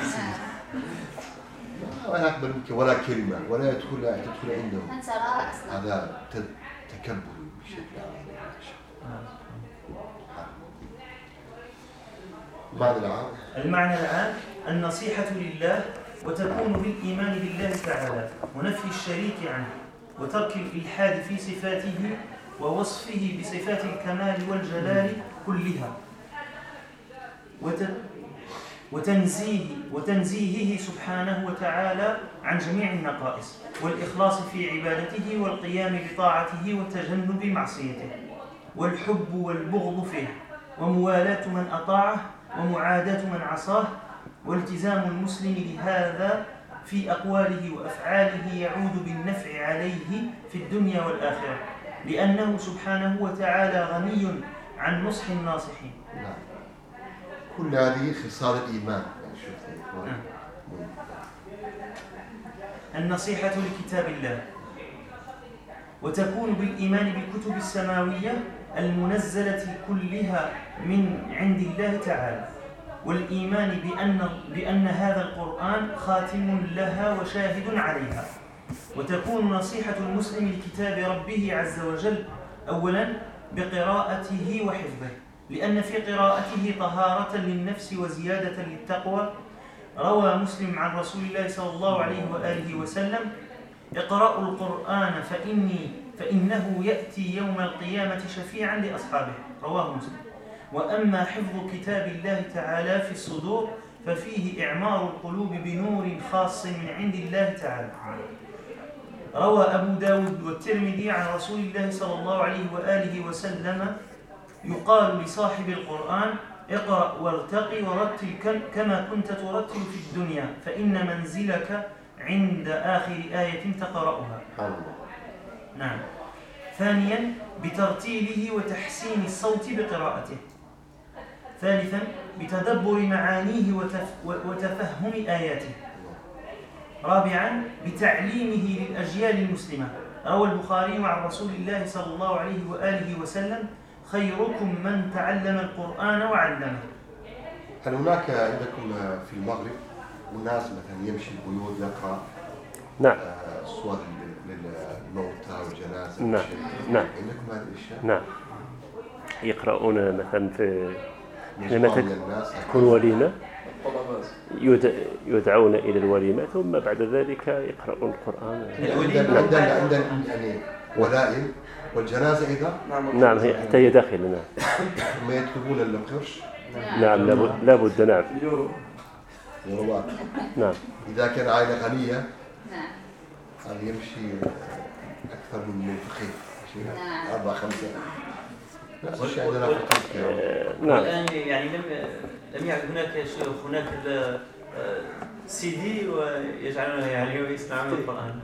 ولا يقبل منك ولا كلمة ولا يدخل لا تدخل عنده. هذا تكبر بشكل عام. المعنى العام المعنى العام النصيحة لله، وتكون بالإيمان بالله تعالى ونفي الشريك عنه، وترك الإلحاد في صفاته ووصفه بصفات الكمال والجلال كلها وتنزيه وتنزيهه سبحانه وتعالى عن جميع النقائص والإخلاص في عبادته والقيام بطاعته وتجنب معصيته والحب والبغض فيه وموالاة من أطاعه ومعاداة من عصاه والتزام المسلم لهذا في أقواله وأفعاله يعود بالنفع عليه في الدنيا والآخرة لأنه سبحانه وتعالى غني عن نصح الناصحين. نعم. كل هذه خصال الإيمان. نعم. النصيحة لكتاب الله وتكون بالإيمان بالكتب السماوية المنزلة كلها من عند الله تعالى والإيمان بأن, بأن هذا القرآن خاتم لها وشاهد عليها وتكون نصيحة المسلم لكتاب ربه عز وجل أولا بقراءته وحفظه لأن في قراءته طهارة للنفس وزيادة للتقوى. روى مسلم عن رسول الله صلى الله عليه وآله وسلم اقرأوا القرآن فإني فإنه يأتي يوم القيامة شفيعا لأصحابه. رواه مسلم. وأما حفظ كتاب الله تعالى في الصدور ففيه إعمار القلوب بنور خاص من عند الله تعالى. روى أبو داود والترمذي عن رسول الله صلى الله عليه وآله وسلم يقال لصاحب القرآن اقرأ وارتقي ورتل كما كنت ترتل في الدنيا فإن منزلك عند آخر آية تقرأها. نعم. ثانيا بترتيله وتحسين الصوت بقراءته. ثالثا بتدبر معانيه وتفهم آياته. رابعا بتعليمه للأجيال المسلمة. روى البخاري عن رسول الله صلى الله عليه وآله وسلم خيركم من تعلم القرآن وعلمه. هل هناك عندكم في المغرب الناس مثلا يمشي البيوت يقرأ نعم صور للموتى والجنازة؟ نعم نعم عندكم هذه الأشياء؟ نعم يقرؤون مثلا في حينما تكون وليمة يدعون إلى الوليمة ثم بعد ذلك يقرؤون القرآن. عندنا عندنا يعني ولائم والجنازة إذا نعم هي حتى هي داخلنا ثم يطلبون القرش. نعم لابد لابد نعم يوروات. نعم إذا كان عائلة غنية نعم يمشي أكثر من فقيه أربعة خمسة نفس الشيء عندنا في تركيا. نعم. والآن يعني لم لم يعد هناك شيء هناك سي دي ويجعلونه يعني ويسمعون القرآن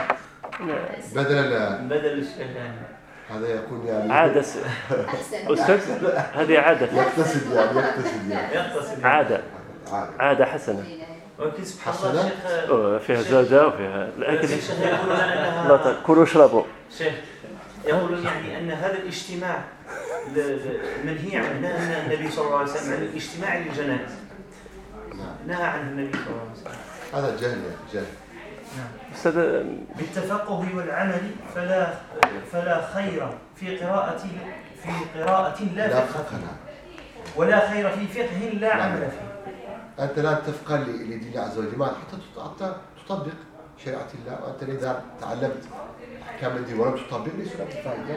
بدل بدل الشيء يعني هذا يكون يعني عادة أستاذ هذه عادة يقتصد يعني يقتصد يعني يقتصد عادة عادة حسنة ولكن سبحان الله شيخ فيها زادة وفيها الأكل يقولون أنها لا كلوا واشربوا. شيخ يقولون يعني أن هذا الاجتماع منهي عنه نهى النبي صلى الله عليه وسلم عن الاجتماع للجنائز. نهى عنه النبي صلى الله عليه وسلم. هذا جهل جهل. نعم. بالتفقه والعمل فلا فلا خير في قراءة في قراءة لا, لا فقه ولا خير في فقه لا عمل فيه. أنت لا تفقه لدين الله عز وجل حتى تطبق شريعة الله وأنت إذا تعلمت أحكام الدين ولم تطبق ليس لك فائدة.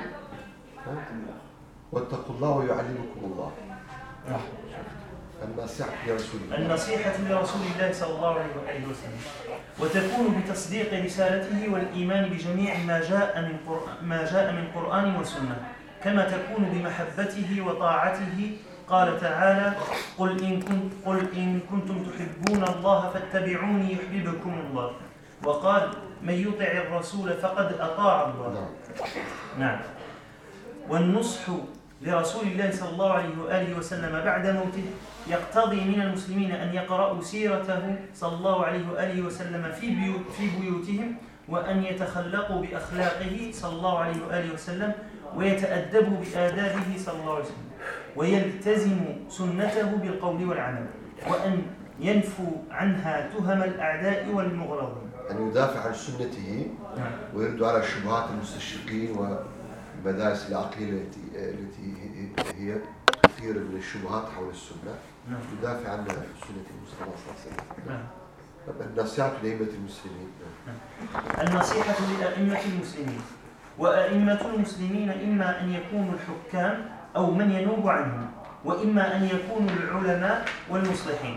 واتقوا الله ويعلمكم الله. النصيحة لرسول الله النصيحة لرسول الله صلى الله عليه وسلم وتكون بتصديق رسالته والإيمان بجميع ما جاء من قرآن ما جاء من قرآن وسنة كما تكون بمحبته وطاعته. قال تعالى قل إن كنت قل إن كنتم تحبون الله فاتبعوني يحببكم الله. وقال من يطع الرسول فقد أطاع الله. نعم. والنصح لرسول الله صلى الله عليه وآله وسلم بعد موته يقتضي من المسلمين أن يقرأوا سيرته صلى الله عليه وآله وسلم في بيوت في بيوتهم وأن يتخلقوا بأخلاقه صلى الله عليه وآله وسلم ويتأدبوا بآدابه صلى الله عليه وسلم ويلتزموا سنته بالقول والعمل وأن ينفوا عنها تهم الأعداء والمغرضين. أن يدافع عن سنته ويرد على شبهات المستشرقين والمدارس العقلية التي التي هي كثير من الشبهات حول السنة. يدافع عن سنة المصطفى صلى الله عليه وسلم. النصيحة لأئمة المسلمين. النصيحة لأئمة المسلمين. وأئمة المسلمين إما أن يكونوا الحكام أو من ينوب عنهم، وإما أن يكونوا العلماء والمصلحين.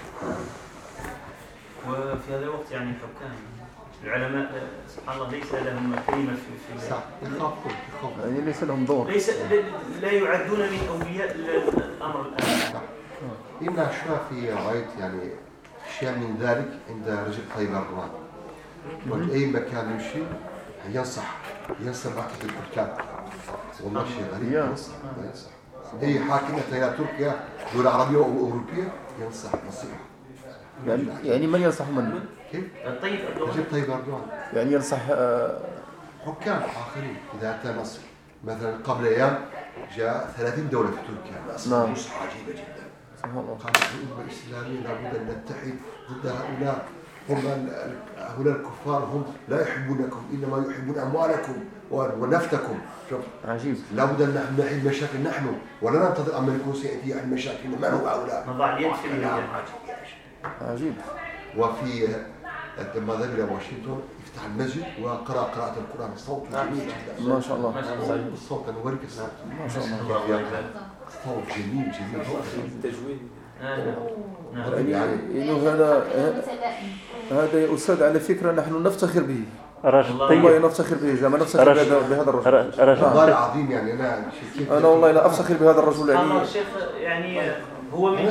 وفي هذا الوقت يعني الحكام العلماء سبحان الله ليس لهم كلمة في في صح، يخافون يخافون يعني ليس لهم دور، ليس لا يعدون من أولياء الأمر الآن. صح. إن شاء في رأيت يعني أشياء من ذلك عند رجل طيب أردوان. قلت أي مكان يمشي ينصح ينصح بعثة الحكام. والله شيء غريب، ينصح ينصح. أي حاكم إلى تركيا دولة عربية أو أوروبية ينصح نصيحة. يعني يعني من ينصح من؟ كيف؟ طيب رجل طيب أردوان. يعني ينصح آه حكام آخرين إذا أتى مصر. مثلا قبل أيام جاء ثلاثين دولة في تركيا. نعم. نصيحة عجيبة جدا. سبحان الله. قالت الأمة الإسلامية لابد أن نتحد ضد هؤلاء. هم هؤلاء الكفار هم لا يحبونكم إنما يحبون أموالكم ونفتكم. شوف عجيب. لابد أن نحن نحل المشاكل نحن ولا ننتظر أن يكون سيأتي عن مشاكل. من هو هؤلاء؟ نضع اليد في اليد. عجيب. وفي لما ذهب إلى واشنطن افتح المسجد وقرأ قراءة القرآن الصوت جميل جدا. ما شاء الله. الصوت أنا أوريك الصوت. ما شاء الله. صوت جميل جميل. التجويد. يعني يعني هذا هذا يا أستاذ على فكرة نحن نفتخر به. رجل والله طيب. نفتخر به جماعة، نفتخر بهذا الرجل. والله العظيم يعني أنا أنا والله لا أفتخر بهذا الرجل يعني. الله الشيخ يعني هو من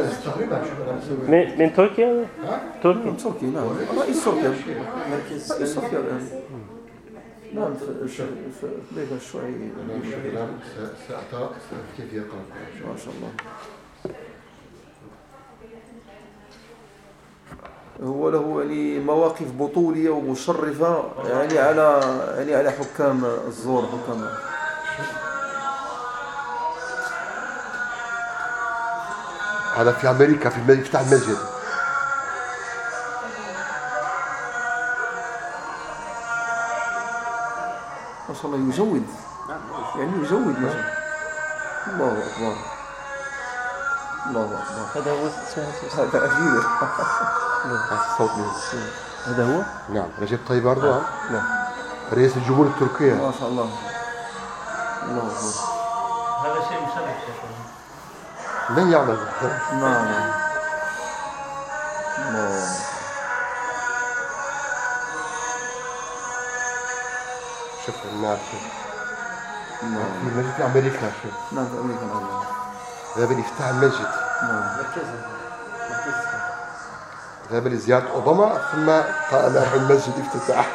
من من تركيا؟ تركيا. من تركيا نعم. رئيس تركيا. رئيس تركيا الآن. نعم في في ليبيا الشيوعية. سأترى كيف يقرأ. ما شاء الله. هو له يعني مواقف بطولية ومشرفة يعني على يعني على حكام الزور حكام. هذا في أمريكا في المسجد بتاع المسجد. ما شاء الله يجود يعني يجود ما شاء الله. الله أكبر الله أكبر. هذا هو هذا أجيله. الصوت هذا هو؟ نعم رجب طيب أردوان. نعم. رئيس الجمهورية التركية. ما شاء الله. الله أكبر. هذا شيء مشرف شيخ. من يعمل؟ نعم. الله. شوف الناس. نعم. في المسجد في أمريكا شوف. نعم في أمريكا نعم. ذهب لافتتاح المسجد. نعم. ذهب لزيارة أوباما ثم قال له المسجد افتتاح.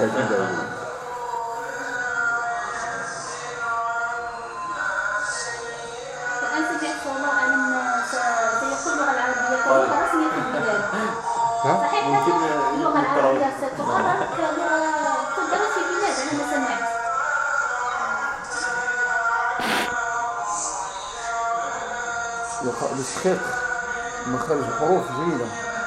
صحيح اللغة العربية ستقرر تدرس في البلاد أنا ما سمعت. الاستخراج مخارج الحروف جيدة.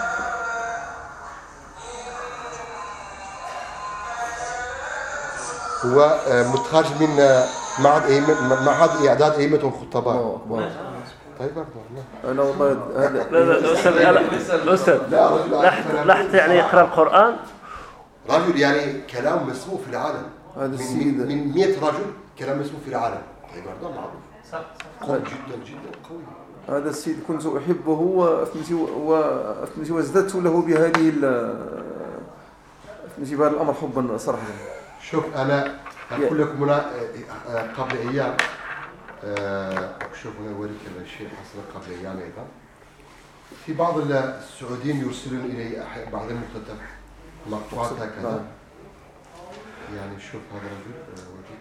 هو متخرج من معهد أئمة معهد إعداد أئمة الخطباء. طيب أردوان. أنا والله هذا لا لا الأستاذ الأستاذ لاحظ لاحظ يعني يقرأ القرآن. رجل يعني كلام مسموع في العالم. هذا السيد من مئة رجل كلام مسموع في العالم. طيب أردوان معروف. صح قوي جدا جدا قوي. هذا السيد كنت أحبه وفهمتي وفهمتي وازددت له بهذه فهمتي بهذا الأمر حبا صراحة. شوف أنا أقول لكم هنا قبل أيام شوف أنا أوريك الشيء حصل قبل أيام أيضا. في بعض السعوديين يرسلون إلي بعض المكتب مقطوعات هكذا. يعني شوف هذا الرجل أوريك.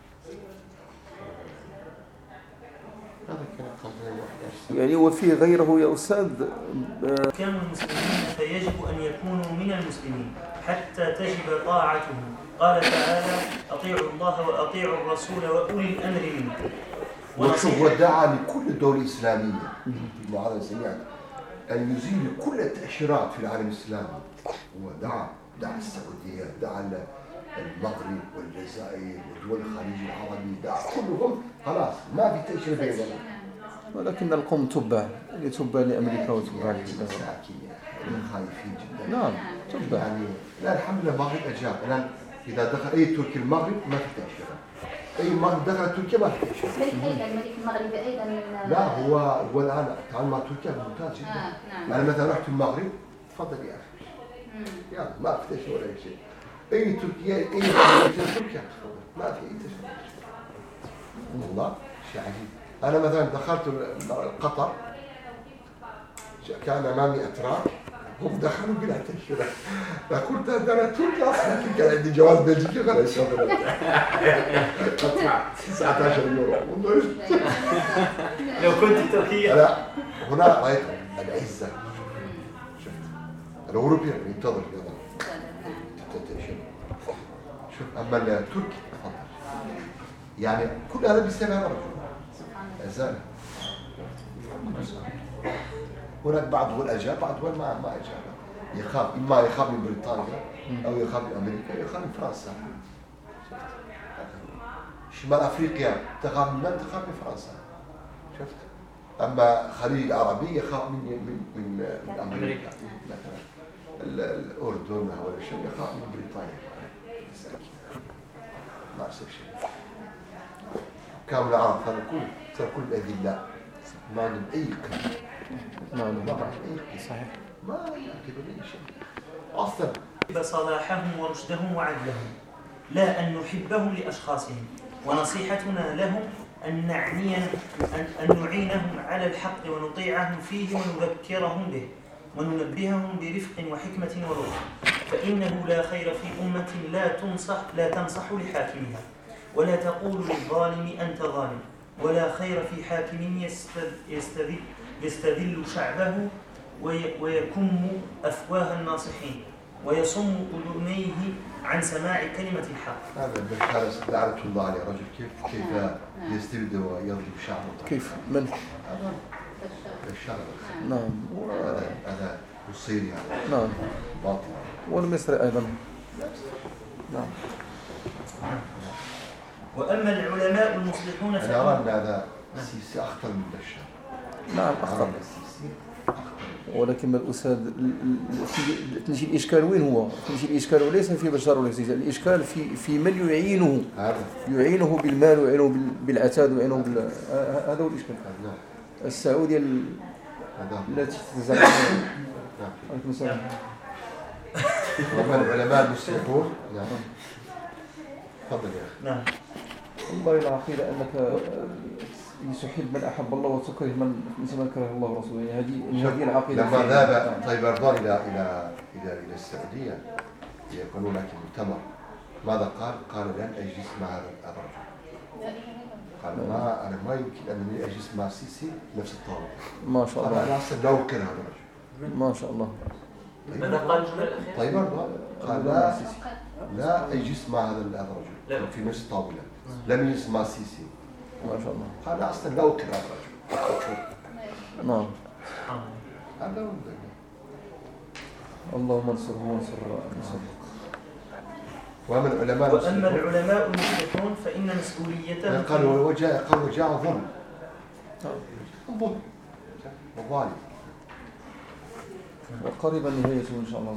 هذا كان قبل يعني وفيه غيره يا أستاذ. كانوا المسلمين فيجب أن يكونوا من المسلمين حتى تجب طاعتهم. قال تعالى أطيعوا الله وأطيعوا الرسول وأولي الأمر منكم. وشوف ودعا لكل الدول الإسلامية ابن عربي سمعت أن يزيل كل التأشيرات في العالم الإسلامي. ودعا دعا السعودية دعا المغرب والجزائر ودول الخليج العربي دعا كلهم خلاص ما في تأشير بينهم. ولكن القوم تبع تبع لأمريكا وتبع خايفين جدا. نعم تبع يعني لا الحمد لله المغرب أجاب. الآن إذا دخل أي تركي المغرب ما في تأشيرة. أي مغرب دخل تركيا ما في تأشيرة. الملك أيضا الملك المغربي أيضا لا هو هو الآن تعامل مع تركيا ممتاز جدا. آه نعم. أنا مثلا رحت المغرب تفضل يا أخي. يلا ما في تأشيرة ولا أي شيء. أي تركيا أي تركيا تفضل ما في أي تأشيرة. والله شيء عجيب. أنا مثلا دخلت قطر كان أمامي أتراك هم دخلوا بلا تأشيرة. فقلت أنا تركي أصلا كان عندي جواز بلجيكي خلاص شغل. أدفع تسعة عشر يورو. لو كنت تركيا. لا هنا رأيت العزة. شفت الأوروبي ينتظر يلا. تأشيرة. شوف أما التركي تفضل. يعني كل هذا بسبب رجل. أزال. هناك بعض دول أجاب بعض دول ما ما أجاب. يخاف إما يخاف من بريطانيا أو يخاف من أمريكا يخاف من فرنسا. شمال أفريقيا تخاف من من تخاف من فرنسا. شفت؟ أما خليج العربي يخاف من من من, من أمريكا مثلا. الأردن ولا شيء يخاف من بريطانيا. ما أصير شيء. كامل العرب ترى كل ترى كل أذلاء ما عندهم أي قيمة. ما عندهم أي قيمة. صحيح. ما يعتبر أي شيء. أصلا. صلاحهم ورشدهم وعدلهم لا أن نحبهم لأشخاصهم ونصيحتنا لهم أن نعنيهم أن, أن نعينهم على الحق ونطيعهم فيه ونذكرهم به وننبههم برفق وحكمة ولطف فإنه لا خير في أمة لا تنصح لا تنصح لحاكمها ولا تقول للظالم أنت ظالم ولا خير في حاكم يستذل, يستذل شعبه ويكم أفواه الناصحين ويصم أذنيه عن سماع كلمة الحق. هذا بالحارس لعنة الله عليه رجل كيف كيف يستبد ويظلم شعبه. كيف من؟ هذا الشعب. نعم. هذا هذا الصيري هذا. نعم. باطل. والمصري أيضا. نعم. وأما العلماء المصلحون أنا أرى أن هذا السيسي أخطر من بشار. نعم أخطر. السيسي ولكن الأستاذ تنشي الإشكال وين هو؟ تنشي الإشكال وليس في بشار ولا السيسي، الإشكال في في من يعينه. هذا. يعينه بالمال ويعينه بالعتاد ويعينه بال هذا هو الإشكال. نعم. السعودية التي تتزعم. نعم. عليكم السلام. وأما العلماء المصلحون. نعم. تفضل يا أخي. نعم. والله العقيدة أنك يحب من أحب الله وتكره من من كره الله ورسوله. هذه هذه العقيدة. لما ذهب طيب أردوغان إلى إلى إلى إلى السعودية يكون هناك مؤتمر ماذا قال؟ قال لن أجلس مع هذا الرجل. قال ما أنا ما يمكن أنني أجلس مع السيسي نفس الطاولة. ما شاء الله. أنا أصلا لا أكره هذا الرجل. ما شاء الله. ماذا قال الجملة الأخيرة؟ طيب أردوغان قال لا لا أجلس مع هذا الرجل في نفس الطاولة. لم يجلس مع السيسي. ما شاء الله. قال أصلا لا أكره هذا الرجل. نعم. هذا اللهم انصره وانصر نصره. وأما العلماء وأما العلماء المصلحون فإن مسؤوليتهم قالوا وجاء قالوا جاء ظلم. الظلم. الظالم. وقريبا نهايته إن شاء الله.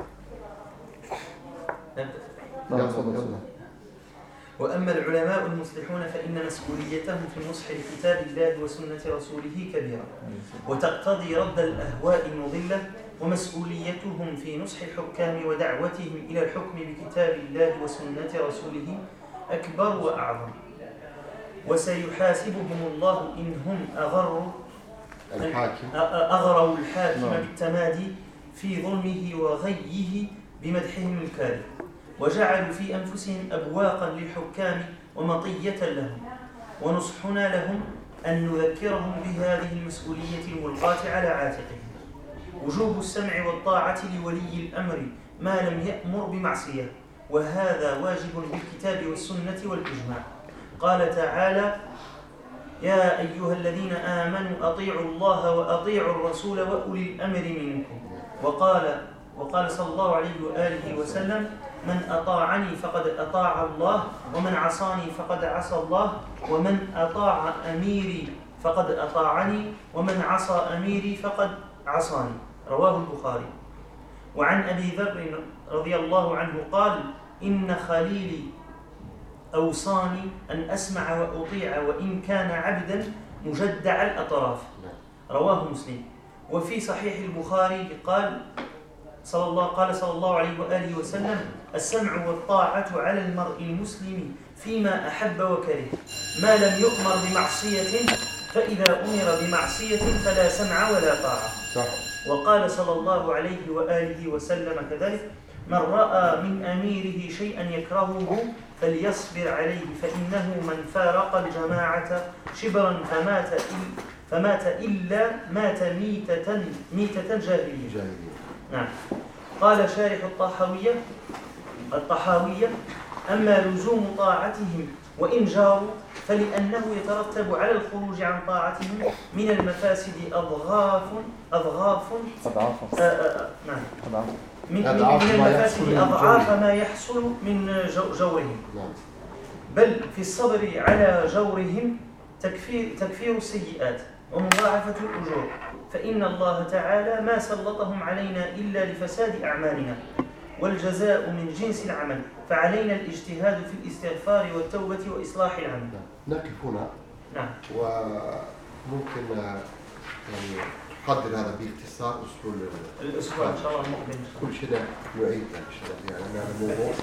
نعم تفضل. وأما العلماء المصلحون فإن مسؤوليتهم في النصح لكتاب الله وسنة رسوله كبيرة وتقتضي رد الأهواء المضلة ومسؤوليتهم في نصح الحكام ودعوتهم إلى الحكم بكتاب الله وسنة رسوله أكبر وأعظم وسيحاسبهم الله إن هم أغروا الحاكم أغروا الحاكم بالتمادي في ظلمه وغيه بمدحهم الكاذب وجعلوا في أنفسهم أبواقا للحكام ومطية لهم ونصحنا لهم أن نذكرهم بهذه المسؤولية الملقاة على عاتقهم وجوب السمع والطاعة لولي الأمر ما لم يأمر بمعصية وهذا واجب بالكتاب والسنة والإجماع قال تعالى يا أيها الذين آمنوا أطيعوا الله وأطيعوا الرسول وأولي الأمر منكم وقال وقال صلى الله عليه وآله وسلم من أطاعني فقد أطاع الله ومن عصاني فقد عصى الله ومن أطاع أميري فقد أطاعني ومن عصى أميري فقد عصاني رواه البخاري وعن أبي ذر رضي الله عنه قال إن خليلي أوصاني أن أسمع وأطيع وإن كان عبدا مجدع الأطراف. رواه مسلم. وفي صحيح البخاري قال صلى الله قال صلى الله عليه وآله وسلم السمع والطاعة على المرء المسلم فيما أحب وكره ما لم يؤمر بمعصية، فإذا أمر بمعصية فلا سمع ولا طاعة. وقال صلى الله عليه وآله وسلم كذلك من رأى من أميره شيئا يكرهه فليصبر عليه فإنه من فارق الجماعة شبرا فمات فمات إلا مات ميتة ميتة جاهلية. نعم. قال شارح الطحاوية الطحاوية أما لزوم طاعتهم وإن جاروا فلأنه يترتب على الخروج عن طاعتهم من المفاسد أضغاف أضغاف أضعاف نعم أضعاف من, من, من المفاسد أضعاف ما يحصل من جورهم، بل في الصبر على جورهم تكفير, تكفير السيئات ومضاعفة الأجور، فإن الله تعالى ما سلطهم علينا إلا لفساد أعمالنا، والجزاء من جنس العمل، فعلينا الاجتهاد في الاستغفار والتوبة وإصلاح العمل. نقف هنا. نعم. وممكن يعني قدر هذا باختصار أسبوع الأسبوع إن شاء الله المقبل. كل شيء نعيد إن شاء الله يعني الموضوع